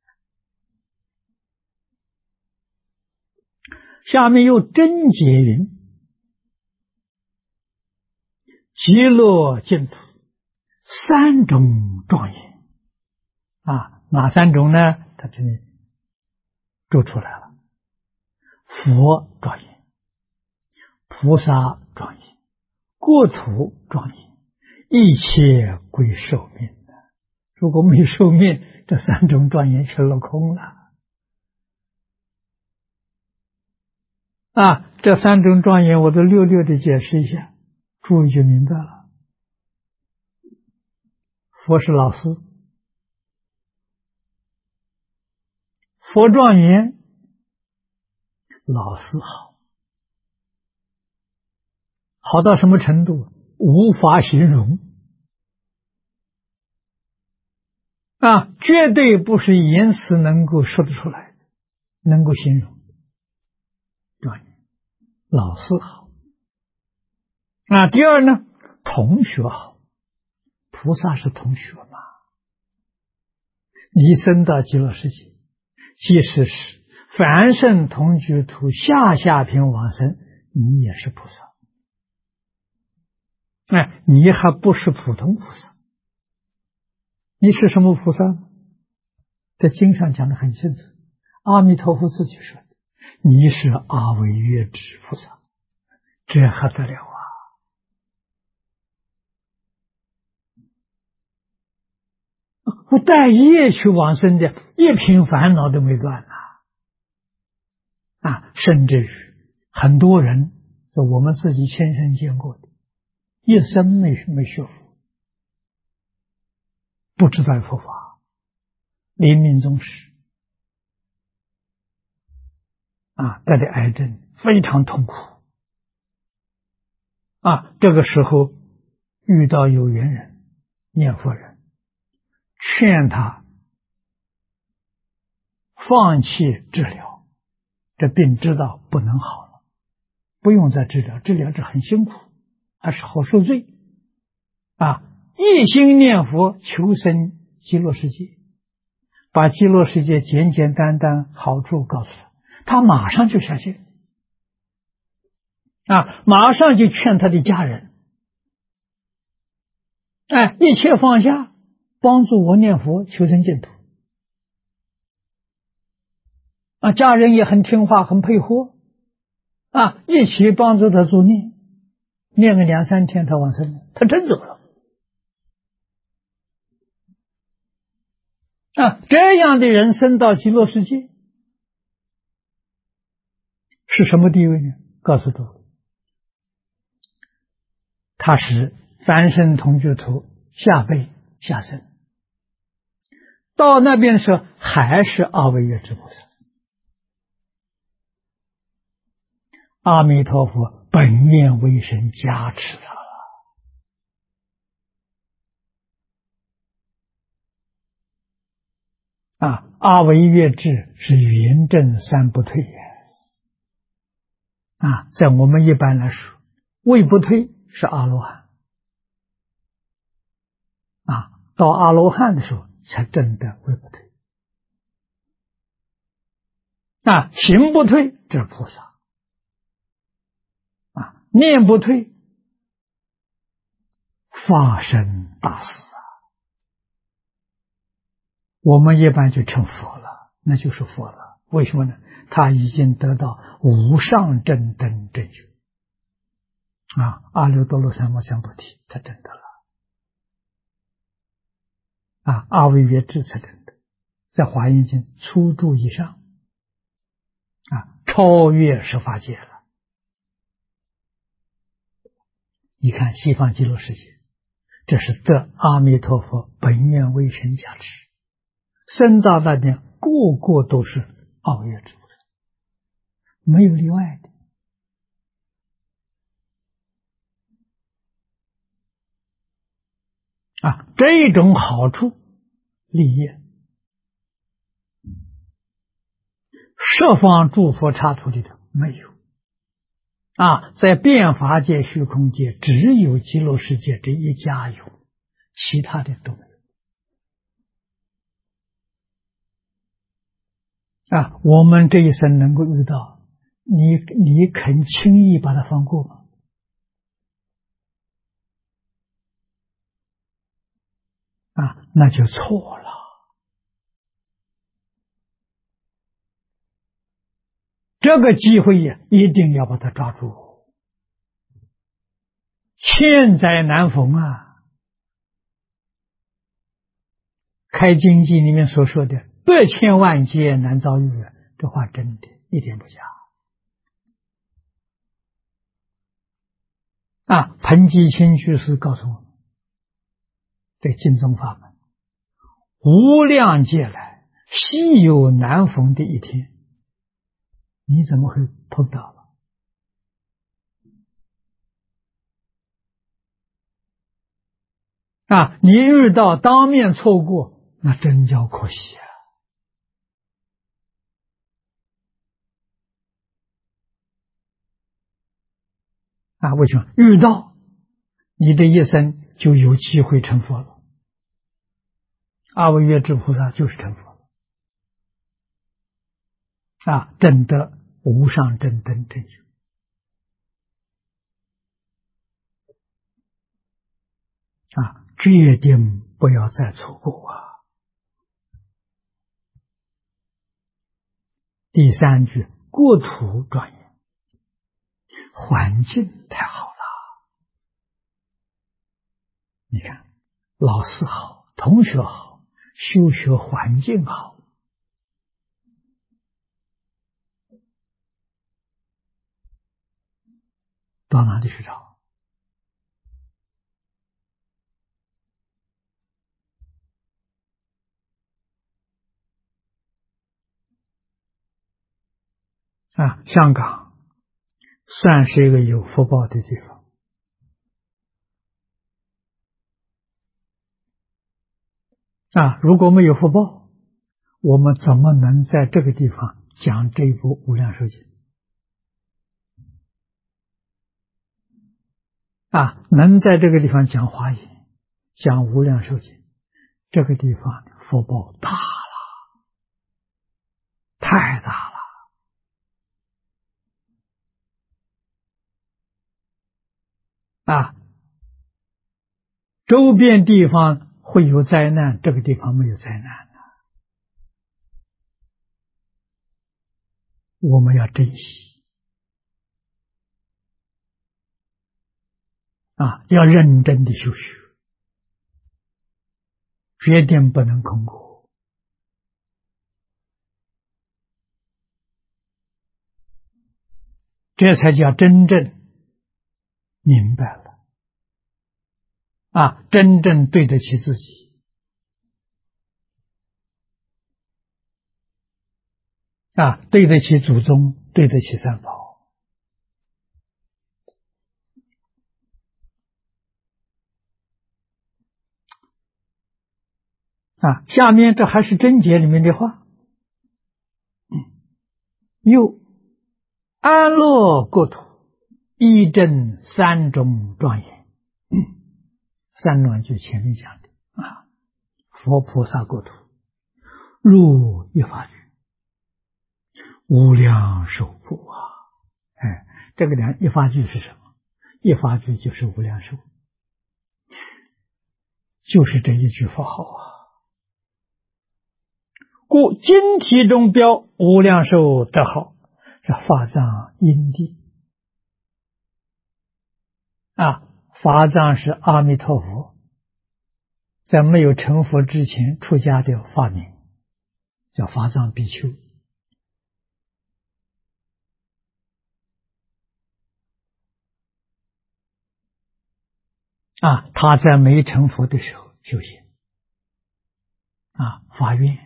S1: 下面又真解云：极乐净土三种庄严哪三种呢？他这里注出来了：佛庄严，菩萨庄严，国土庄严，一切归寿命如果没寿命，这三种庄严全落空了这三种庄严我都略略的解释一下，诸位就明白了。佛是老师，佛庄严老师好，好到什么程度？无法形容啊！绝对不是言辞能够说得出来，能够形容。对，老师好啊。第二呢，同学好，菩萨是同学嘛。你生到极乐世界，即使是凡圣同居土下下品往生，你也是菩萨。哎，你还不是普通菩萨，你是什么菩萨呢？在经上讲得很清楚，阿弥陀佛自己说的，你是阿惟越致菩萨，这还得了啊！不带业去往生的，一品烦恼都没断啊！甚至于很多人，我们自己亲身见过的，一生没学佛，不知道佛法，临命终时啊，得了癌症，非常痛苦啊！这个时候遇到有缘人、念佛人，劝他放弃治疗，这病知道不能好了，不用再治疗，治疗这很辛苦，还是好受罪啊！一心念佛求生极乐世界，把极乐世界简简单单好处告诉他，他马上就相信啊，马上就劝他的家人，哎，一切放下，帮助我念佛求生净土啊！家人也很听话，很配合啊，一起帮助他助念，念个2-3天，他往生了，他真走了啊！这样的人生到极乐世界是什么地位呢？告诉诸位，他是凡圣同居土下辈下生，到那边的时候还是阿惟越致菩萨。阿弥陀佛本愿威神加持他啊！阿惟越致是圆正三不退啊！在我们一般来说，位不退是阿罗汉啊，到阿罗汉的时候才真的位不退啊，行不退这是菩萨啊，念不退发生大事啊！我们一般就成佛了，那就是佛了。为什么呢？他已经得到无上正等正觉啊，阿耨多罗三藐三菩提，他真的了啊，阿惟越致才真的，在华严经初住以上啊，超越十法界了。你看西方极乐世界，这是得阿弥陀佛本愿威神加持，生到那边个个都是阿惟越致菩萨，没有例外的啊！这种好处立业，十方诸佛刹土里头没有啊，在变法界、虚空界，只有极乐世界这一家有，其他的都没有啊！我们这一生能够遇到，你肯轻易把它放过吗？啊，那就错了。这个机会呀，一定要把它抓住，千载难逢啊！开经记里面所说的百千万劫难遭遇，这话真的一点不假啊！彭基清居士告诉我们，这个净宗法门无量劫来稀有难逢的一天， 你怎么会碰到了？你遇到当面错过，那真叫可惜为什么？遇到你的一生就有机会成佛了。阿惟越致菩萨就是成佛了证得无上正等正觉决定不要再错过第三句，国土庄严，环境太好了。你看，老师好，同学好，修学环境好，到哪里去找？香港算是一个有福报的地方如果没有福报，我们怎么能在这个地方讲这部《无量寿经》能在这个地方讲华严，讲《无量寿经》，这个地方福报大了，太大了周边地方会有灾难，这个地方没有灾难我们要珍惜要认真的修学，决定不能空过这才叫真正明白了真正对得起自己对得起祖宗，对得起三宝下面这还是真解里面的话，又安乐国土，一真三种庄严三种就前面讲的佛菩萨国土入一法具，无量寿故这个一法具是什么？一法具就是无量寿，就是这一句佛号故经题中标无量寿德号，是法藏因地法藏是阿弥陀佛在没有成佛之前出家的法名，叫法藏比丘他在没成佛的时候修行发愿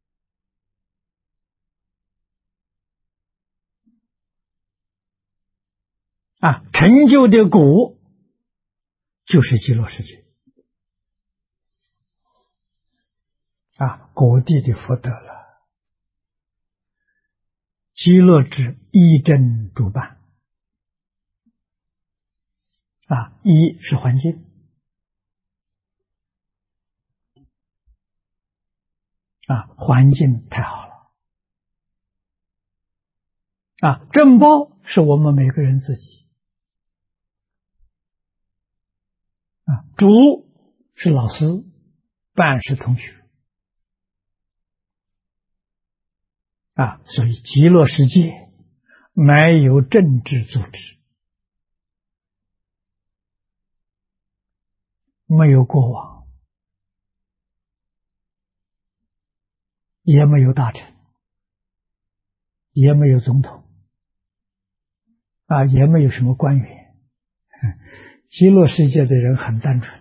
S1: 成就的果就是极乐世界果地的福德了。极乐之一真主办一是环境环境太好了正报是我们每个人自己主是老师，办是同学所以极乐世界没有政治组织，没有国王，也没有大臣，也没有总统也没有什么官员极乐世界的人很单纯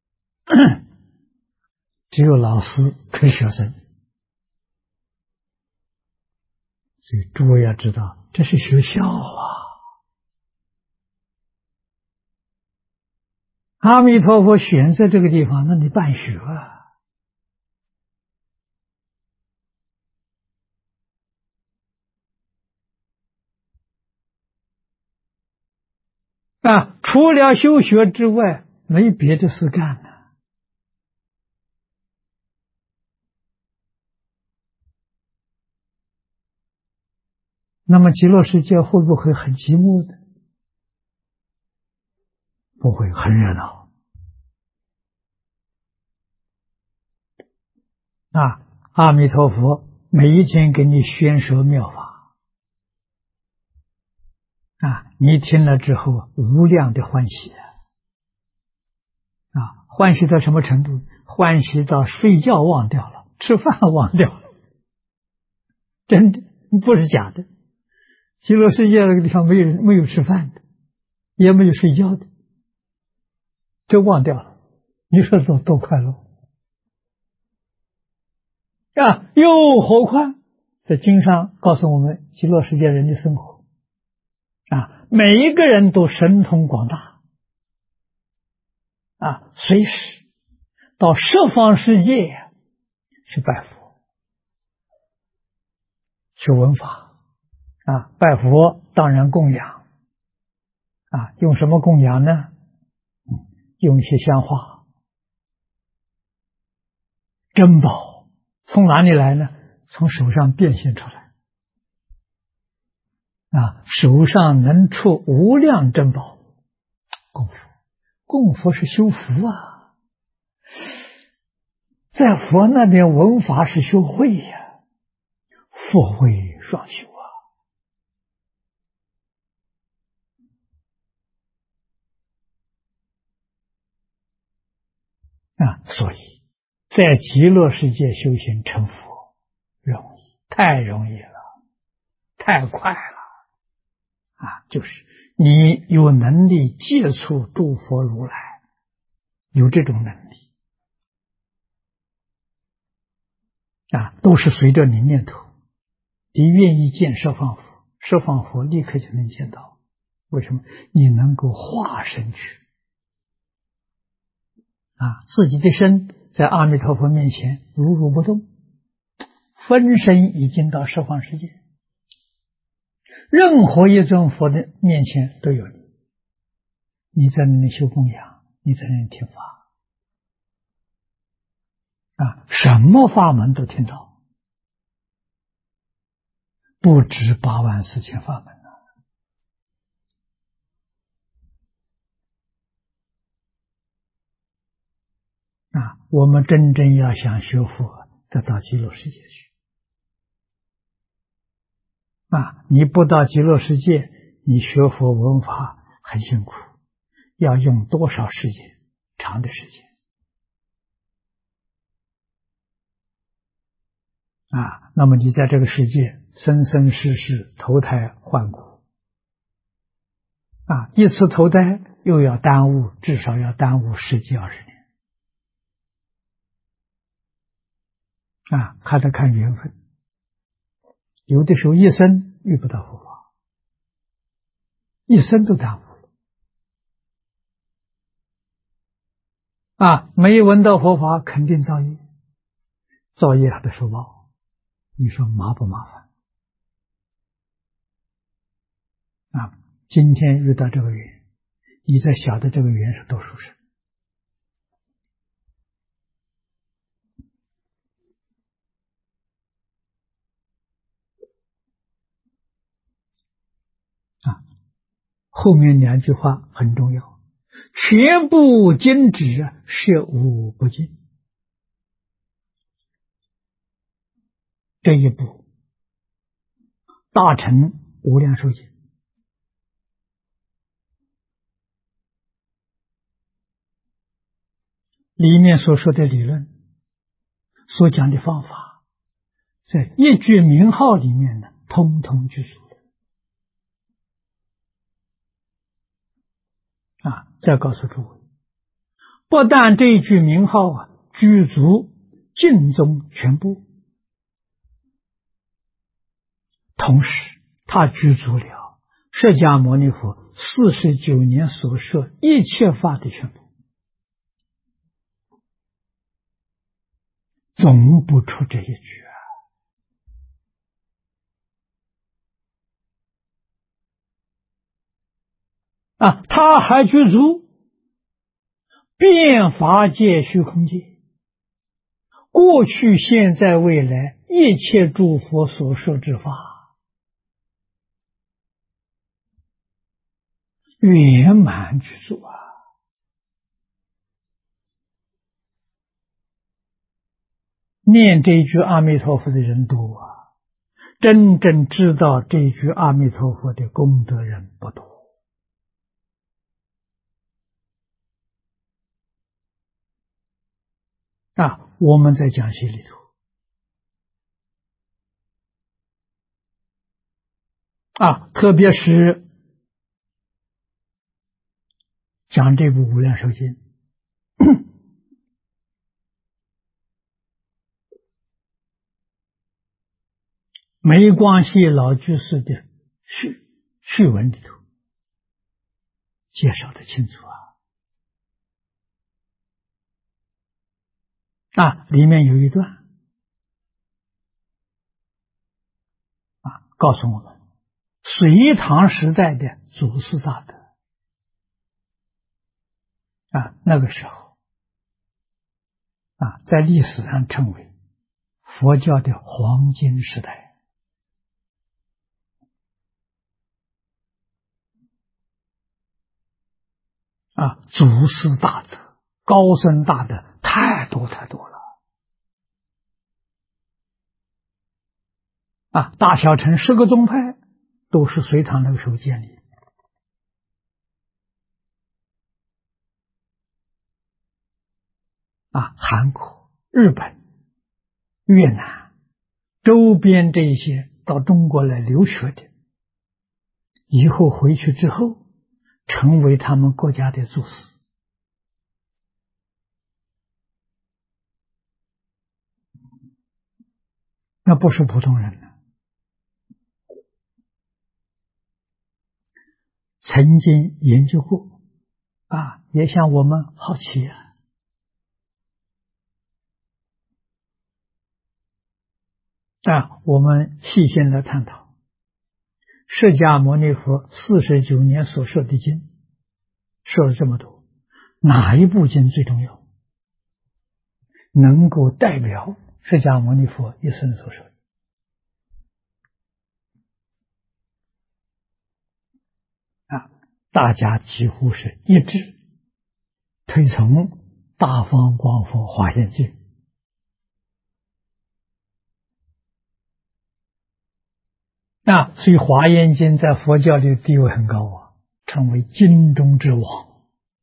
S1: 只有老师跟学生，所以诸位要知道这是学校啊！阿弥陀佛选在这个地方，那你办学除了修学之外，没别的事干了。那么极乐世界会不会很寂寞的？不会，很热闹。阿弥陀佛每一天给你宣说妙法你听了之后无量的欢喜欢喜到什么程度？欢喜到睡觉忘掉了，吃饭忘掉了，真的不是假的。极乐世界那个地方没有吃饭的，也没有睡觉的，就忘掉了。你说多快乐又何况在经上告诉我们，极乐世界人的生活每一个人都神通广大随时到十方世界去拜佛，去闻法拜佛当然供养用什么供养呢？用一些香花珍宝，从哪里来呢？从手上变现出来手上能出无量珍宝。供佛是修福在佛那边闻法是修慧呀，佛慧双修所以在极乐世界修行成佛容易，太容易了，太快了就是你有能力接触诸佛如来，有这种能力都是随着你念头，你愿意见十方佛，十方佛立刻就能见到。为什么？你能够化身去自己的身在阿弥陀佛面前如如不动，分身已经到十方世界，任何一尊佛的面前都有你在那里修供养，你在那里听法什么法门都听到，不止84000法门我们真正要想学佛，得到极乐世界去你不到极乐世界，你学佛闻法很辛苦，要用多少时间？长的时间那么你在这个世界生生世世投胎换骨一次投胎又要耽误，至少要耽误10几20年还得看缘分，有的时候一生遇不到佛法，一生都耽误了没闻到佛法肯定造业，造业还得受报，你说麻不麻烦今天遇到这个缘，你才晓得这个缘是多殊胜后面2句话很重要，全部禁止摄无不净，这一步大乘无量寿经里面所说的理论，所讲的方法，在一句名号里面呢，通通具足再告诉诸位，不但这一句名号具足净宗全部，同时他具足了释迦牟尼佛49年所说一切法的全部，总不出这一句他还具足遍法界虚空界，过去现在未来一切诸佛所说之法，圆满具足念这一句阿弥陀佛的人多真正知道这一句阿弥陀佛的功德人不多我们在讲习里头特别是讲这部无量寿经梅光系老居士的序文里头介绍的清楚里面有一段告诉我们隋唐时代的祖师大德那个时候在历史上称为佛教的黄金时代祖师大德高僧大德太多太多了大小乘10个宗派都是隋唐那个时候建立的韩国、日本、越南周边这些到中国来留学的，以后回去之后成为他们国家的祖师那不是普通人曾经研究过也像我们好奇我们细心来探讨释迦牟尼佛49年所说的经说了这么多，哪一部经最重要，能够代表释迦牟尼佛一生所说的大家几乎是一致推崇大方广佛华严经所以华严经在佛教里的地位很高称为经中之王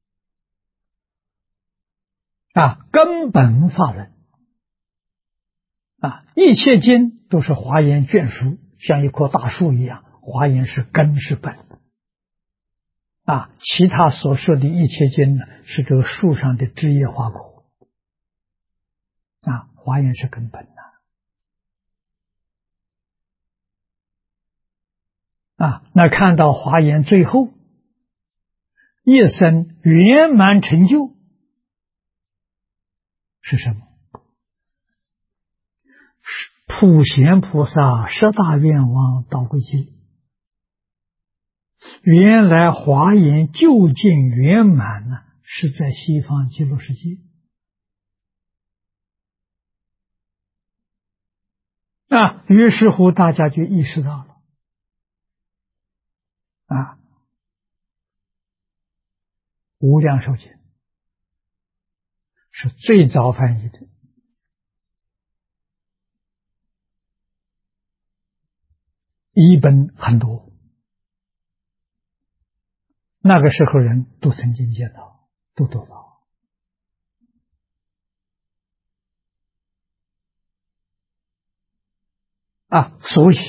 S1: 根本法论一切经都是华严卷书，像一棵大树一样，华严是根是本其他所说的一切经呢，是这个树上的枝叶花果华严是根本那看到华严最后一生圆满成就是什么？普贤菩萨10大愿望导归经，原来华严究竟圆满呢，是在西方极乐世界于是乎大家就意识到了无量寿经是最早翻译的译本很多，那个时候人都曾经见到，都读到所以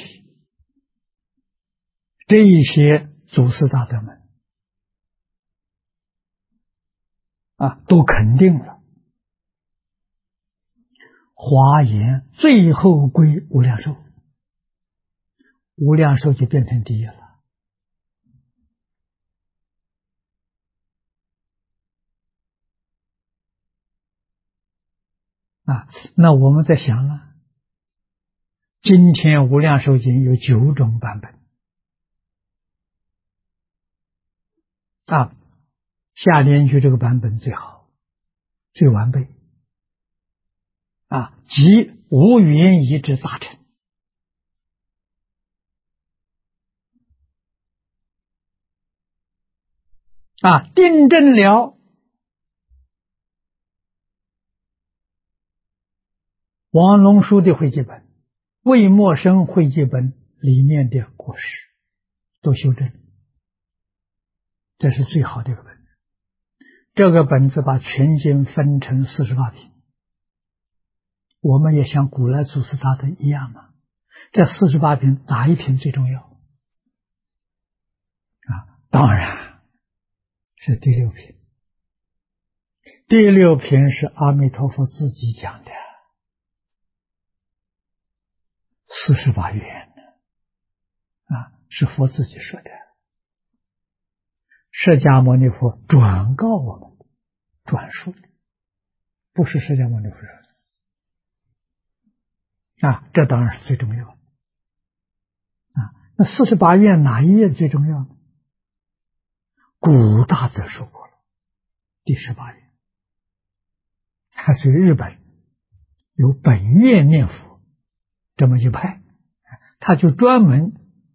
S1: 这一些祖师大德们都肯定了华严最后归无量寿， 无量寿就变成第一了。那我们在想了，今天无量寿经有9种版本下联句这个版本最好，最完备即无缘一之大成订正了王龙书的会集本、魏默生会集本里面的过失都修正，这是最好的一个本子。这个本子把全经分成48品，我们也像古来祖师大德一样嘛。这48品哪一品最重要当然是第6品。第6品是阿弥陀佛自己讲的48愿是佛自己说的，释迦牟尼佛转告我们转述的，不是释迦牟尼佛说的这当然是最重要的那48愿哪一愿最重要呢？古大德说过了，第18愿。所以日本有本愿念佛这么一派，他就专门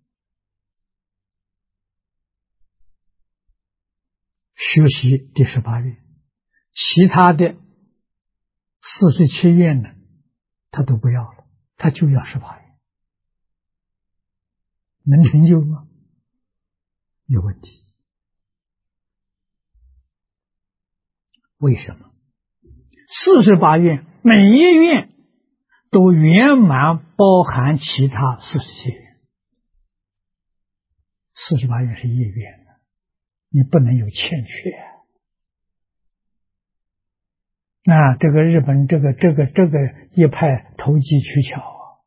S1: 学习第18愿，其他的47愿呢他都不要了，他就要18愿。能成就吗？有问题。为什么？48愿每一愿都圆满包含其他47愿，48愿是一愿的，你不能有欠缺这个日本这个一派投机取巧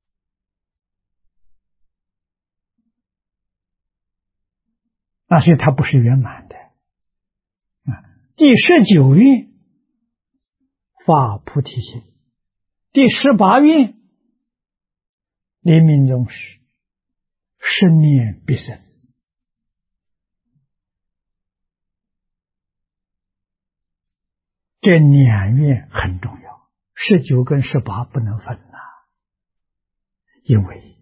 S1: 所以它不是圆满的第19愿发菩提心，第18愿临命终时生念必生。这2愿很重要，19跟18不能分因为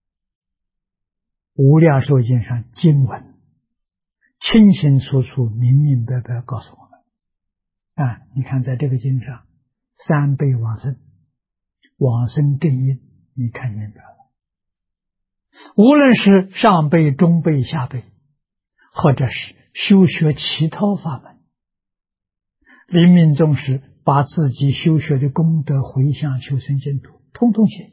S1: 无量寿经上经文清清楚楚明明白白告诉我们你看在这个经上3辈往生，往生正因你看明白了，无论是上辈、中辈、下辈，或者是修学其他法门，临命终时把自己修学的功德回向求生净土通通写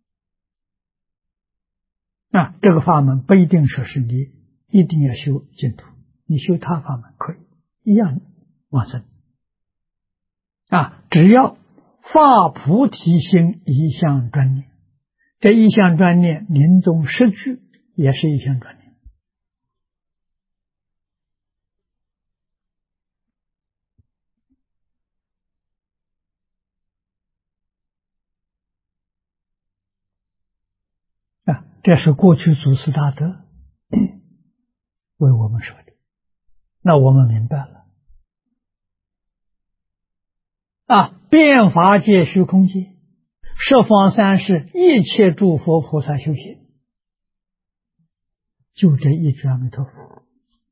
S1: 这个法门不一定说是你一定要修净土，你修他法门可以一样往生只要发菩提心一向专念，这一向专念临终10句也是一向专念这是过去祖师大德为我们说的，那我们明白了遍法界虚空界十方三世一切诸佛菩萨修行，就这一句阿弥陀佛，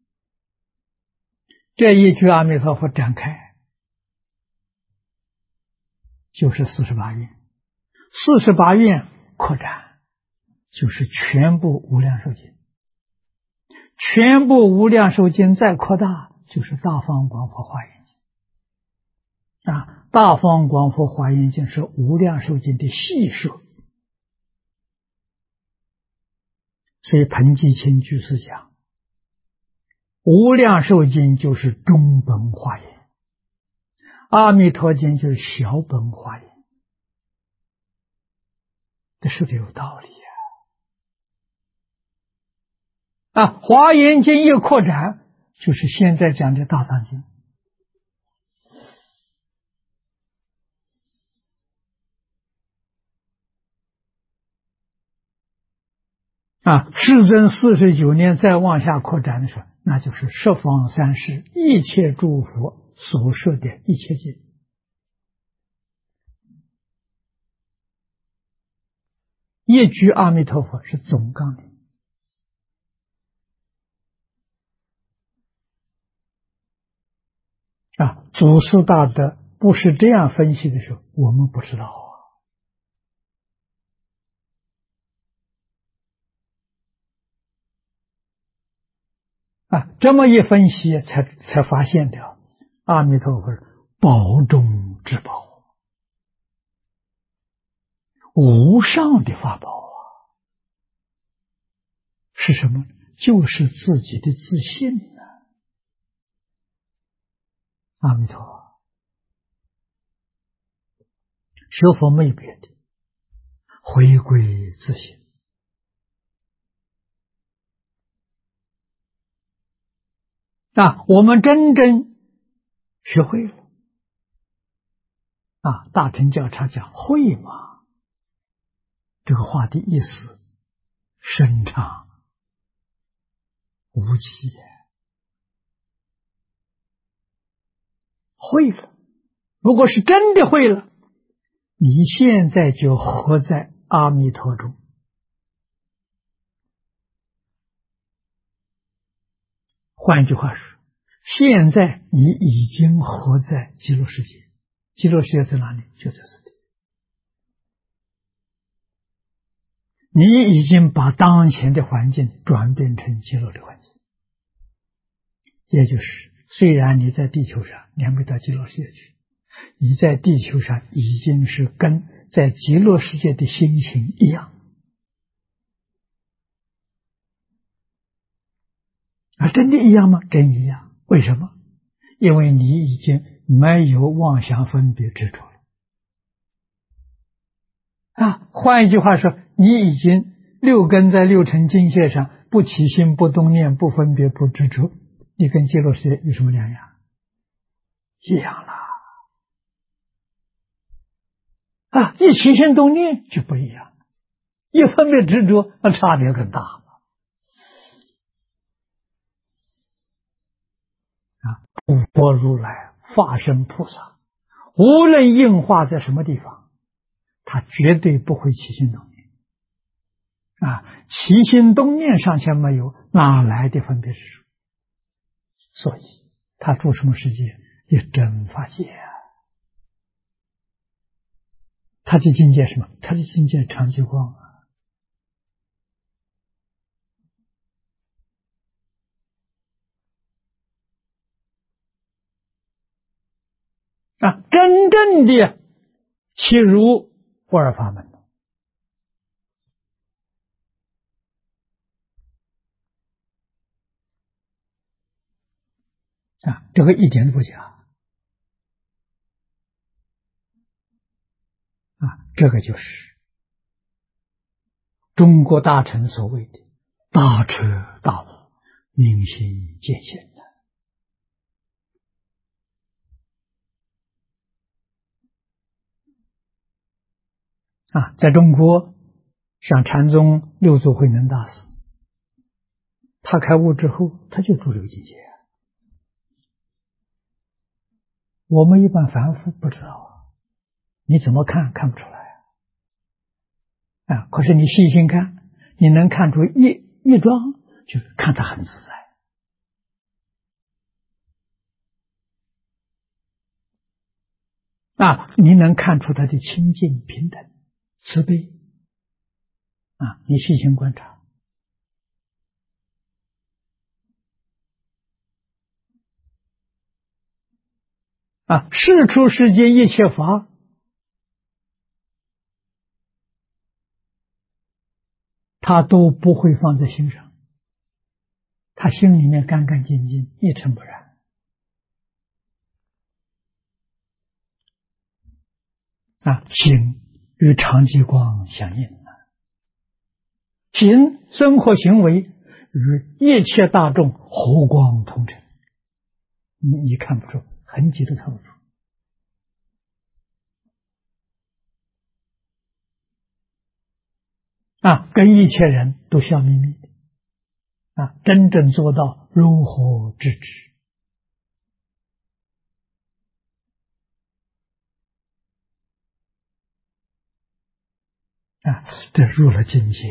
S1: 这一句阿弥陀佛展开就是48愿，48愿扩展就是全部无量寿经，全部无量寿经再扩大就是大方广佛华严经大方广佛华严经是无量寿经的细说，所以彭济清居士讲无量寿经就是中本华严，阿弥陀经就是小本华严，这说的有道理华严经一扩展，就是现在讲的大藏经。世尊49年再往下扩展的时候，那就是十方三世一切诸佛所设的一切经。一句阿弥陀佛是总纲领。祖师大德不是这样分析的时候，我们不知道这么一分析才发现的，阿弥陀佛宝中之宝，无上的法宝是什么？就是自己的自信阿弥陀佛，学佛没别的，回归自信。我们真正学会了大乘教察讲会嘛，这个话的意思深长无际，会了。如果是真的会了，你现在就活在阿弥陀中。换句话说，现在你已经活在极乐世界。极乐世界在哪里？就在这里。你已经把当前的环境转变成极乐的环境，也就是虽然你在地球上，你还没到极乐世界去，你在地球上已经是跟在极乐世界的心情一样。真的一样吗？真一样。为什么？因为你已经没有妄想分别执着了。换一句话说，你已经六根在六尘境界上不起心不动念不分别不执着，你跟极乐世界有什么两样？一样了。一起心动念就不一样，一分别执着，那差别更大。佛如来化身菩萨，无论应化在什么地方，他绝对不会起心动念。起心动念尚且没有，哪来的分别执着？所以他住什么世界？也真法界他的境界什么？他的境界常寂光真正的契入不二法门这个一点都不假这个就是中国大乘所谓的大彻大悟、明心见性在中国，像禅宗六祖慧能大师，他开悟之后，他就住这个境界我们一般凡夫不知道你怎么看不出来可是你细心看，你能看出一桩，就是看他很自在你能看出他的清净平等慈悲你细心观察世出世间一切法，他都不会放在心上，他心里面干干净净，一尘不染心与常寂光相应心生活行为与一切大众和光同尘，你看不出痕迹，都看不出。跟一切人都笑眯眯的，真正做到如何知之。这入了境界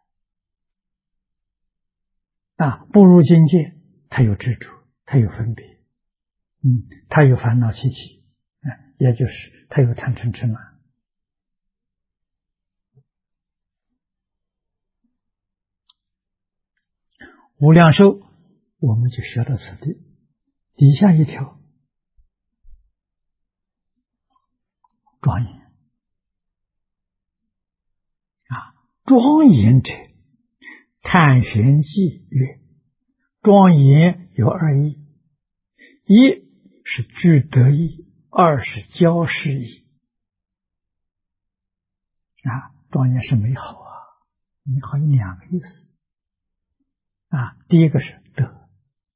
S1: 了。不入境界，他有执着，他有分别，他有烦恼习气，也就是他有贪嗔痴慢。无量寿，我们就学到此地。底下一条，庄严。庄严者，探玄记曰：庄严有二义，一是具德义，二是教示义。庄严是美好美好有两个意思。第一个是德，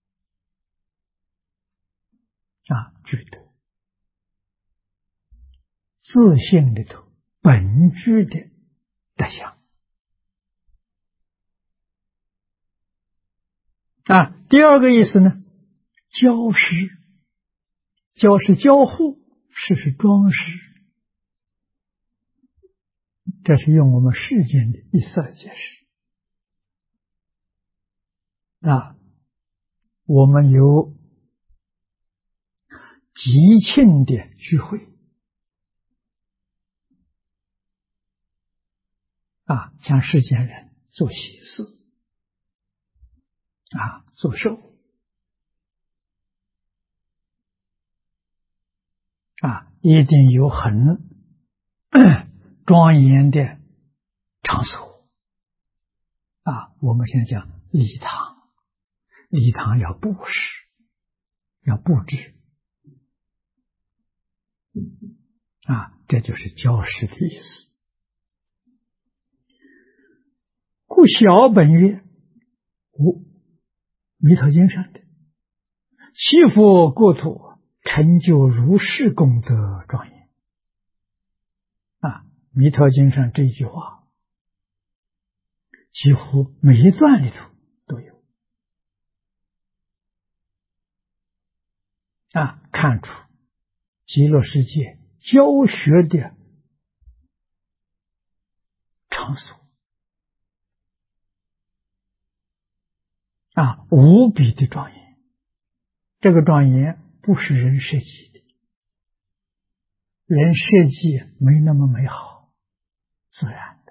S1: 具德，自性里头本具的德相。第二个意思呢，教示，教是交互，示是装饰，这是用我们世间的意思来解释。我们有吉庆的聚会，向世间人做喜事，做寿，一定有很庄严的场所。我们现在讲礼堂，礼堂要布施，要布置，这就是教示的意思。故小本曰：弥陀经上的其佛国土成就如是功德庄严。弥陀经上这句话几乎每一段里头都有。看出极乐世界教学的场所无比的庄严。这个庄严不是人设计的，人设计没那么美好，自然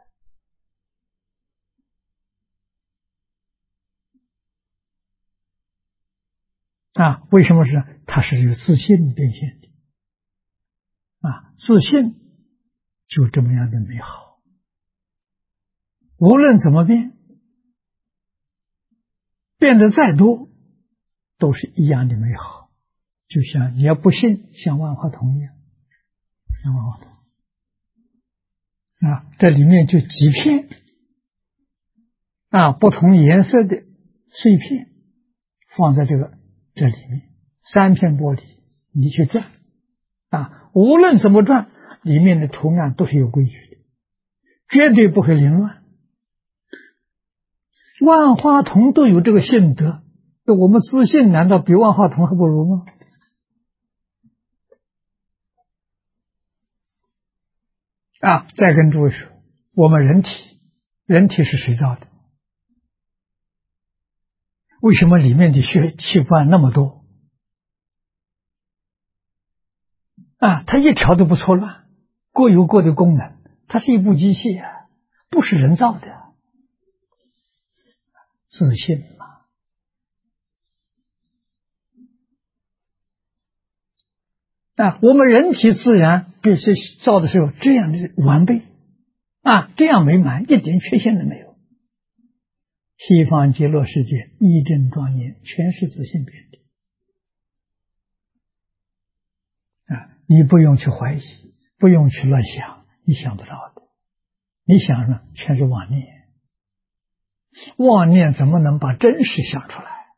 S1: 的。为什么是它是有自信变现的？自信就这么样的美好，无论怎么变得再多，都是一样的美好。就像你要不信，像万花筒一样，像万花筒这里面就几片不同颜色的碎片放在这里面，3片玻璃，你去转无论怎么转，里面的图案都是有规矩的，绝对不会凌乱。万花筒都有这个性德，我们自信难道比万花筒还不如吗？再跟诸位说，我们人体是谁造的？为什么里面的器官那么多？它一条都不错乱，各有各的功能，它是一部机器不是人造的。自信嘛。我们人体自然必须造的时候这样的完备这样美满，一点缺陷都没有。西方极乐世界一真庄严，全是自信变的你不用去怀疑，不用去乱想，你想不到的。你想呢，全是妄念。 妄念怎么能把真实想出来？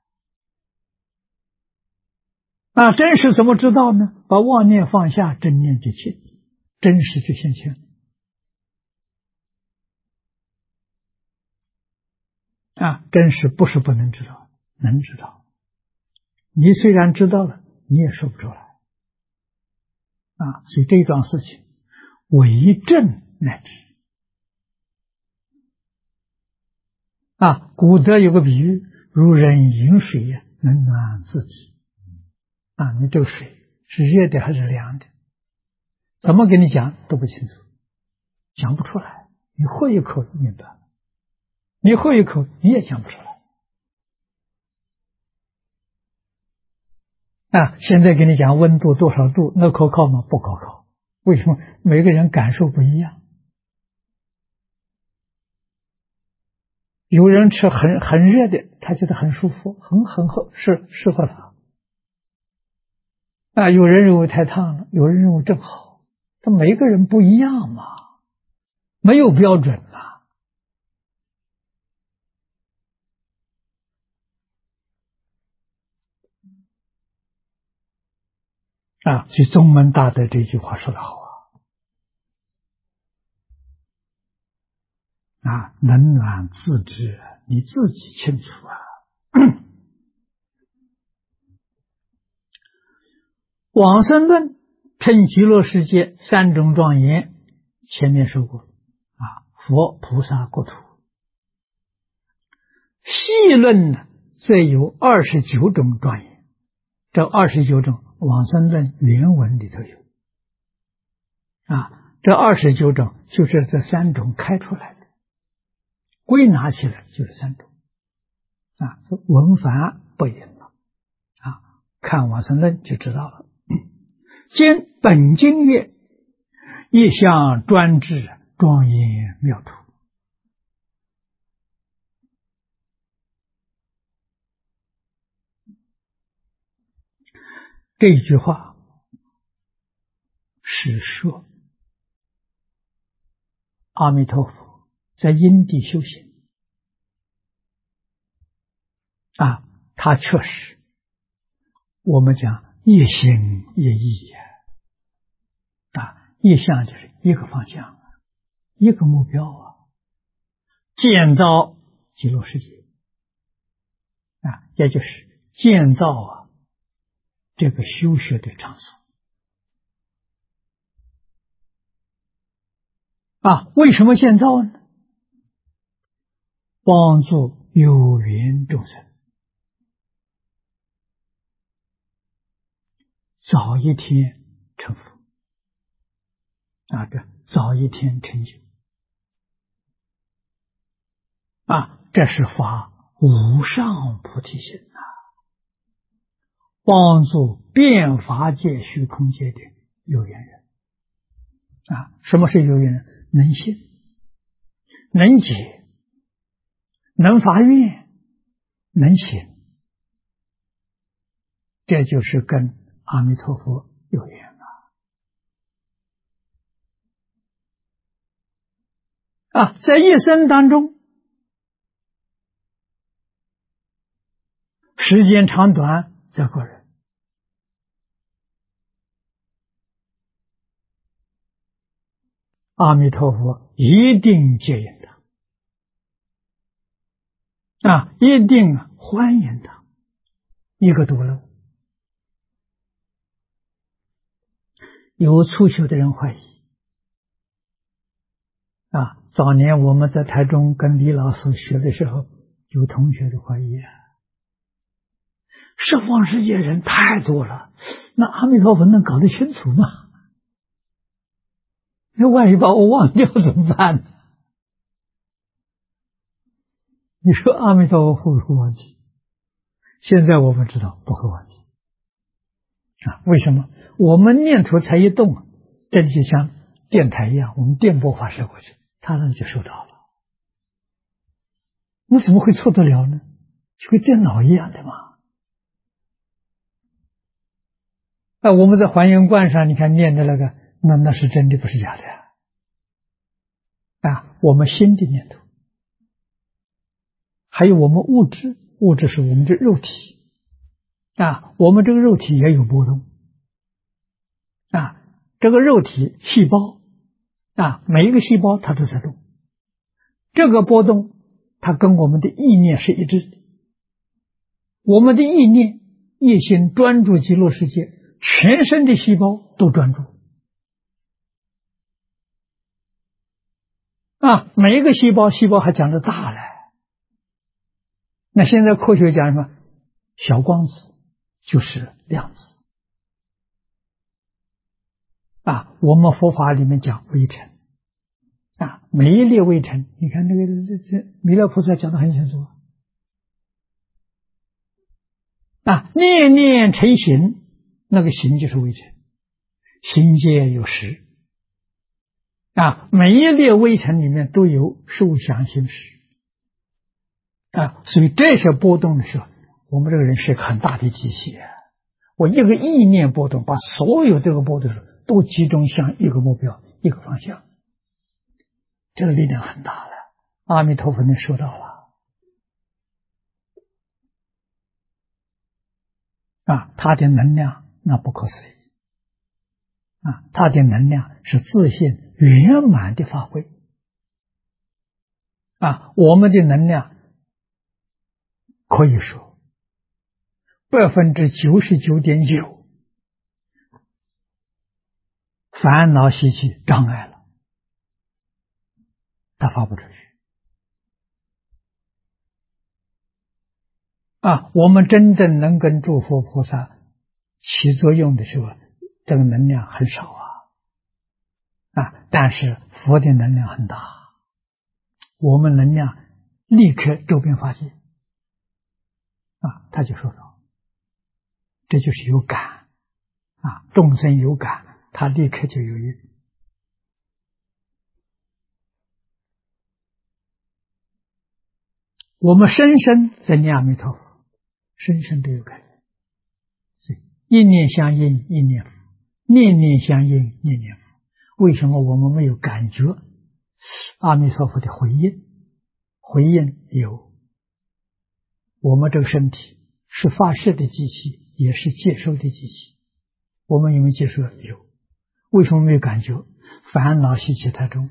S1: 那真实怎么知道呢？把妄念放下，真念就现，真实就现前。真实不是不能知道，能知道。你虽然知道了，你也说不出来。所以这桩事情为正乃至。古德有个比喻，如人饮水，能暖自己。你这个水是热的还是凉的？怎么跟你讲都不清楚，讲不出来。你喝一口明白了，你喝一口你也讲不出来。现在跟你讲温度多少度，那可靠吗？不可靠。为什么？每个人感受不一样。有人吃很热的，他觉得很舒服，很适合他。有人认为太烫了，有人认为正好。他每个人不一样嘛，没有标准嘛。所以宗门大德这句话说得好冷暖自知，你自己清楚往生论称极乐世界三种庄严，前面说过佛菩萨国土。细论呢，则有29种庄严，这29种往生论原文里头有这29种就是这3种开出来的，归纳起来就是3种文繁不一了看往生论就知道了。见本经曰：一向专制，庄严妙土。这句话是说阿弥陀佛在因地修行他确实我们讲一心一意一向就是一个方向一个目标建造极乐世界也就是建造这个修学的场所为什么建造呢？帮助有缘众生早一天成佛早一天成就这是发无上菩提心帮助遍法界虚空界的有缘人什么是有缘人？能信能解能发愿能行，这就是跟阿弥陀佛有缘在一生当中时间长短在个人阿弥陀佛一定接引他一定欢迎他一个独乐。有初学的人怀疑早年我们在台中跟李老师学的时候，有同学的怀疑十方世界人太多了，那阿弥陀佛能搞得清楚吗？那万一把我忘掉怎么办呢？你说阿弥陀佛会不会忘记？现在我们知道不会忘记为什么？我们念头才一动，这就像电台一样，我们电波发射过去，他呢就收到了。那怎么会错得了呢？就跟电脑一样的嘛。我们在还原观上，你看念的那个，那是真的，不是假的我们心的念头还有我们物质，物质是我们的肉体啊，我们这个肉体也有波动啊，这个肉体细胞啊，每一个细胞它都在动，这个波动它跟我们的意念是一致的，我们的意念一心专注极乐世界，全身的细胞都专注啊，每一个细胞还讲得大嘞。那现在科学讲什么？小光子就是量子啊，我们佛法里面讲微尘啊，每一粒微尘，你看这弥勒菩萨讲得很清楚啊，念念成形，那个形就是微尘，形界有实啊，每一粒微尘里面都有受想行识啊，所以这些波动的时候，我们这个人是个很大的机器啊，我一个意念波动，把所有这个波动都集中向一个目标、一个方向，这个力量很大了。阿弥陀佛能收到了啊，他的能量那不可思议啊，他的能量是自信圆满的发挥啊，我们的能量可以说99.9%烦恼习气障碍了，它发不出去啊。我们真正能跟诸佛菩萨起作用的时候，这个能量很少啊，但是佛的能量很大，我们能量立刻周边发现啊，他就说到，这就是有感啊，众生有感，他立刻就有应。我们深深在念阿弥陀佛，深深都有感觉，所以一念相应一念佛，念念相应念念佛。为什么我们没有感觉阿弥陀佛的回应？回应有，我们这个身体是发射的机器，也是接收的机器，我们有没有接受？有。为什么没有感觉？烦恼习气太重。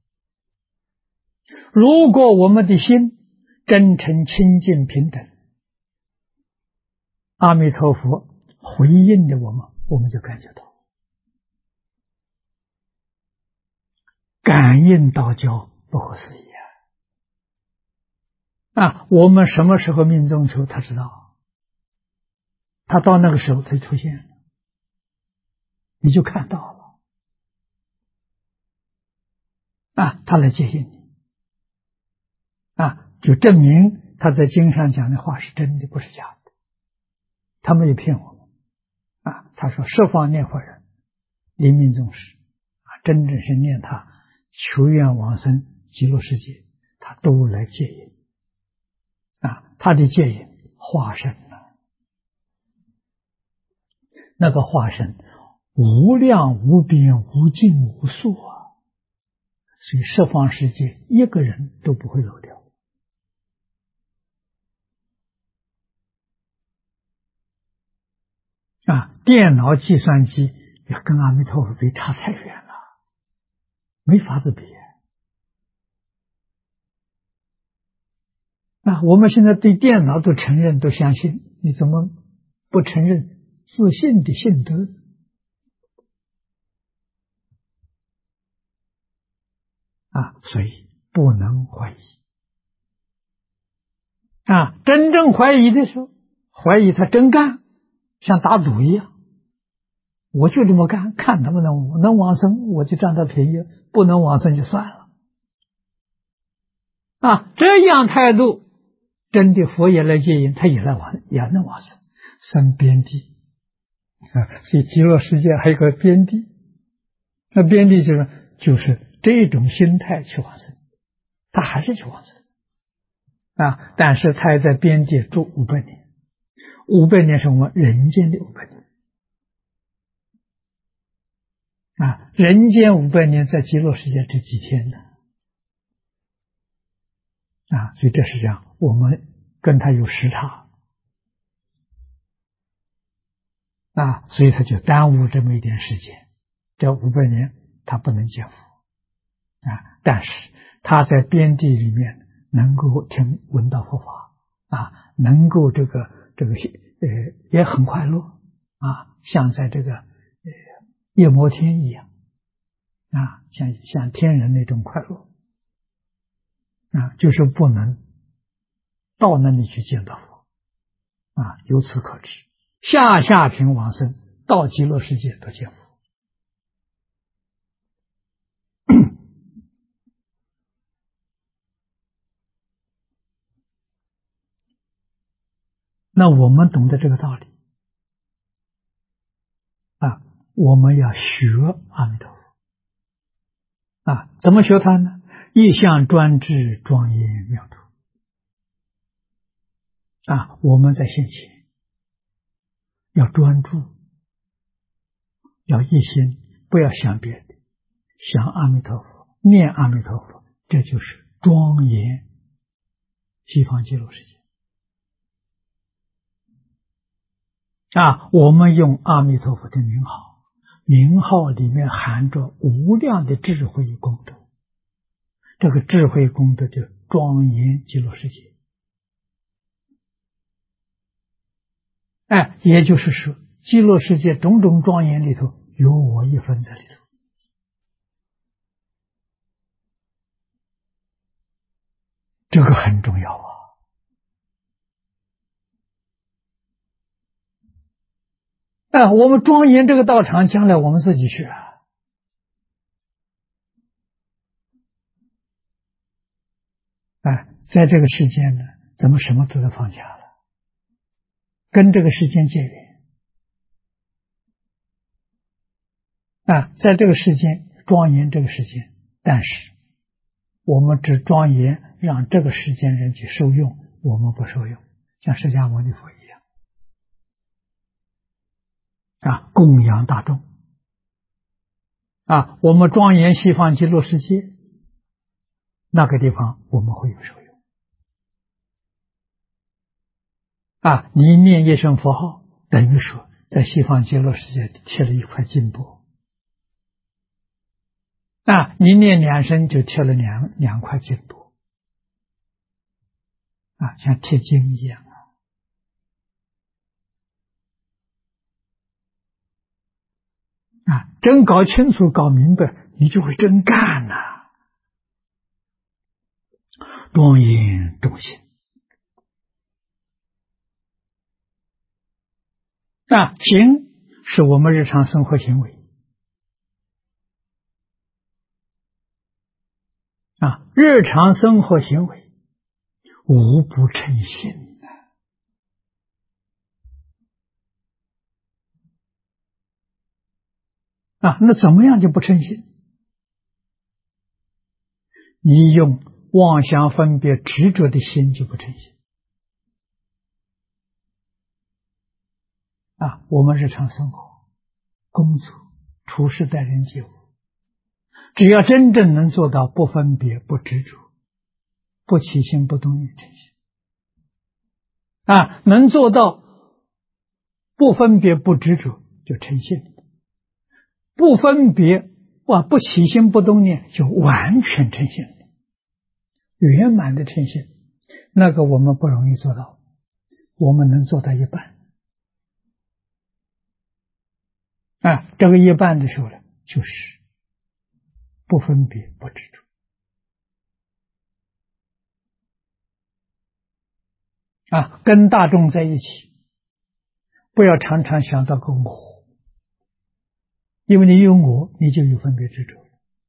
S1: 如果我们的心真诚清净平等，阿弥陀佛回应的我们就感觉到，感应道交不可思议啊！我们什么时候命中求，他知道，他到那个时候才出现了，你就看到了啊，他来接引你啊，就证明他在经上讲的话是真的，不是假的，他没有骗我们啊。他说十方念佛人临命终时啊，真正是念他求愿往生极乐世界，他都来接引啊，他的接引化身了，那个化身无量无边无尽无数啊，所以十方世界一个人都不会漏掉啊！电脑计算机也跟阿弥陀佛比差太远了，没法子比啊！我们现在对电脑都承认都相信，你怎么不承认自信的性德啊？所以不能怀疑啊！真正怀疑的时候，怀疑他真干，像打赌一样，我就这么干，看能不能往生，我就占他便宜；不能往生就算了啊！这样态度，真的佛也来接引，他也能往生，生边地啊！所以极乐世界还有个边地，那边地就是这种心态去往生，他还是去往生啊！但是他也在边地住500年，500年是我们人间的500年啊！人间500年在极乐世界这几天呢所以这是这样，我们跟他有时差所以他就耽误这么一点时间，这500年他不能见佛但是他在边地里面能够闻到佛法能够这个也很快乐像在这个夜摩天一样像天人那种快乐就是不能到那里去见到佛由此可知，下品往生到极乐世界都见佛。那我们懂得这个道理我们要学阿弥陀佛怎么学他呢？一向专制，庄严妙土我们在现前要专注，要一心，不要想别的，想阿弥陀佛，念阿弥陀佛，这就是庄严西方极乐世界我们用阿弥陀佛的名号，名号里面含着无量的智慧功德，这个智慧功德就庄严极乐世界也就是说极乐世界种种庄严里头有我一分在里头这个很重要我们庄严这个道场将来我们自己去在这个世间呢怎么什么都放下了，跟这个世间结缘在这个世间庄严这个世间，但是我们只庄严让这个世间人去受用，我们不受用，像释迦牟尼佛一样供养大众我们庄严西方极乐世界，那个地方我们会有受用你念一声佛号，等于说在西方极乐世界贴了一块金箔你念2声就贴了两块金箔像贴金一样真搞清楚搞明白，你就会真干庄严众心行是我们日常生活行为日常生活行为无不称心那怎么样就不称心？你用妄想分别执着的心就不称心我们日常生活工作处事待人接物，只要真正能做到不分别不执着，不起心不动念称心能做到不分别不执着就称心，不分别不起心不动念就完全称心，圆满的称心，那个我们不容易做到，我们能做到一半这个一半的时候呢，就是不分别不执着跟大众在一起，不要常常想到个我，因为你有我，你就有分别执着，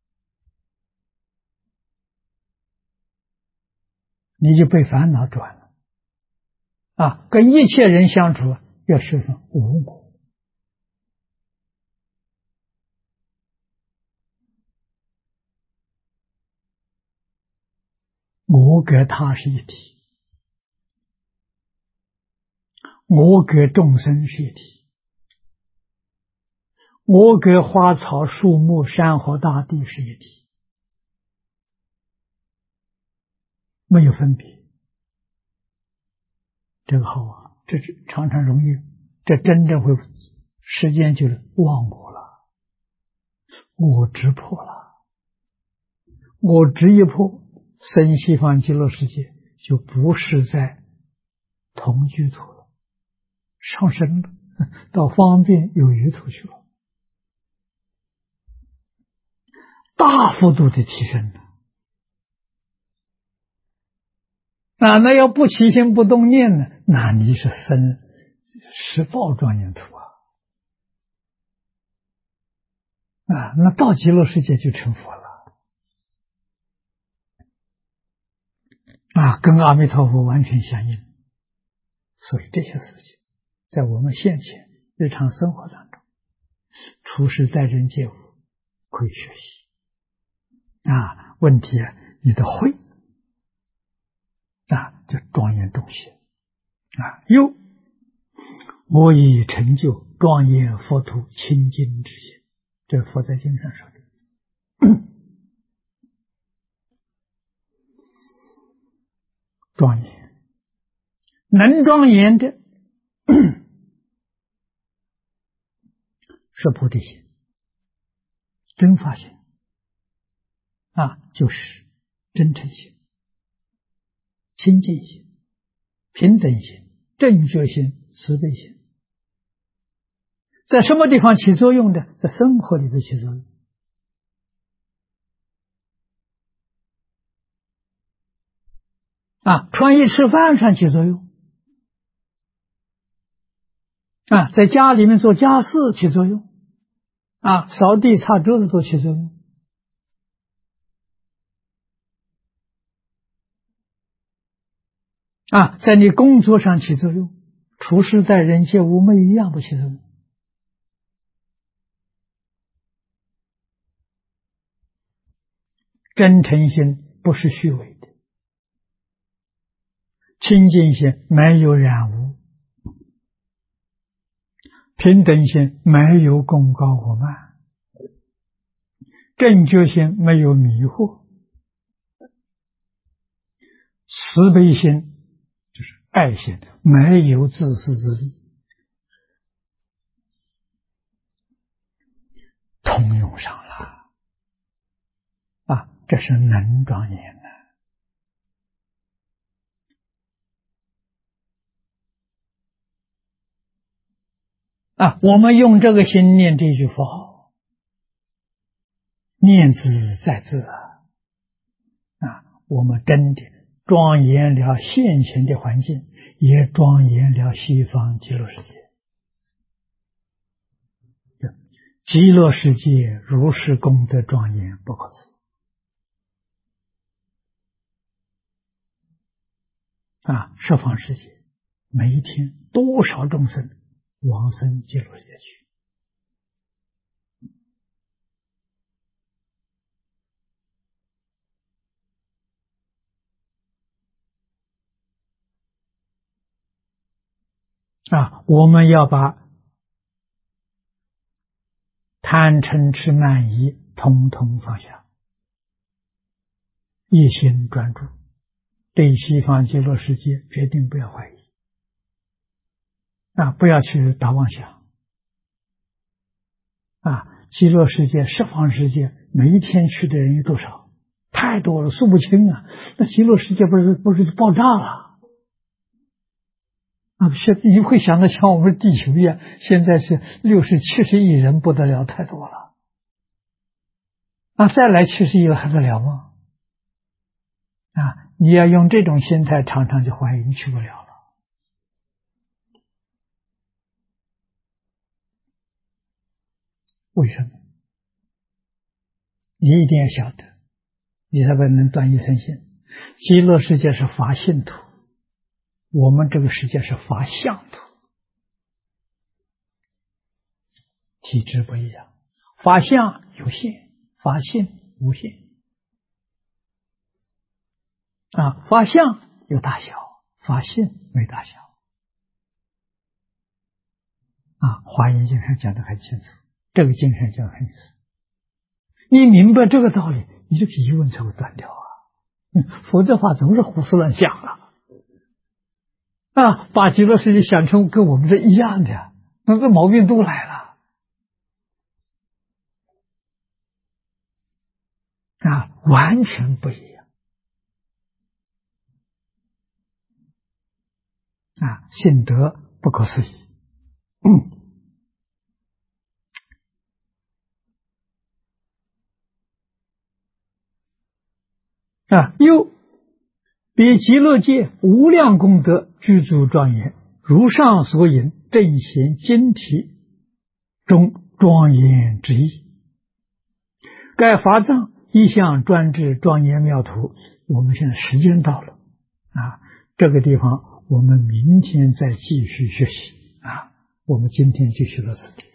S1: 你就被烦恼转了跟一切人相处要学会无我，我跟他是一体，我跟众生是一体，我跟花草树木山河大地是一体没有分别。这个好啊，这是常常容易，这真正会时间就是忘我了，我执破了，我执一破，生西方极乐世界就不是在同居土了，上升了，到方便有余土去了，大幅度的提升了。那要不起心不动念呢？那你是生十报庄严土那到极乐世界就成佛了跟阿弥陀佛完全相应。所以这些事情在我们现前日常生活当中，处事待人接物可以学习问题你的慧就庄严洞显又我已成就庄严佛土清净之心，这佛在经上说的庄严能庄严的是菩提心、真法心就是真诚心、清净心、平等心、正觉心、慈悲心。在什么地方起作用的？在生活里头起作用穿衣吃饭上起作用在家里面做家事起作用扫地擦桌子都起作用在你工作上起作用，处事待人接物没一样不起作用真诚心不是虚伪的，清净心没有染污，平等心没有功高我慢，正觉心没有迷惑，慈悲心就是爱心没有自私自利，通用上了这是能庄严我们用这个心念这句佛号，念兹在兹我们真的庄严了现前的环境，也庄严了西方极乐世界。极乐世界如是功德庄严不可思十方世界每一天多少众生往生极乐世界去我们要把贪嗔痴慢疑统统放下，一心专注，对西方极乐世界决定不要怀疑不要去打妄想极乐世界十方世界每一天去的人有多少？太多了，数不清那极乐世界不是爆炸了你会想到像我们地球一样，现在是60、70亿人不得了，太多了再来70亿了还得了吗？你要用这种心态，常常就怀疑你去不了了。为什么？你一定要晓得，你才能断一生心。极乐世界是法性土，我们这个世界是法相土，体质不一样，法相有限，法性无限法相有大小，法性没大小华严经上讲得很清楚，这个经上讲得很清楚，你明白这个道理，你这个疑问才会断掉否则的话总是胡思乱想了把极乐世界想成跟我们这一样的，那这毛病都来了完全不一样性德不可思议。又比极乐界无量功德具足庄严，如上所引正贤经题中庄严之意。该法藏一向专制庄严妙土。我们现在时间到了这个地方我们明天再继续学习我们今天就学到这里。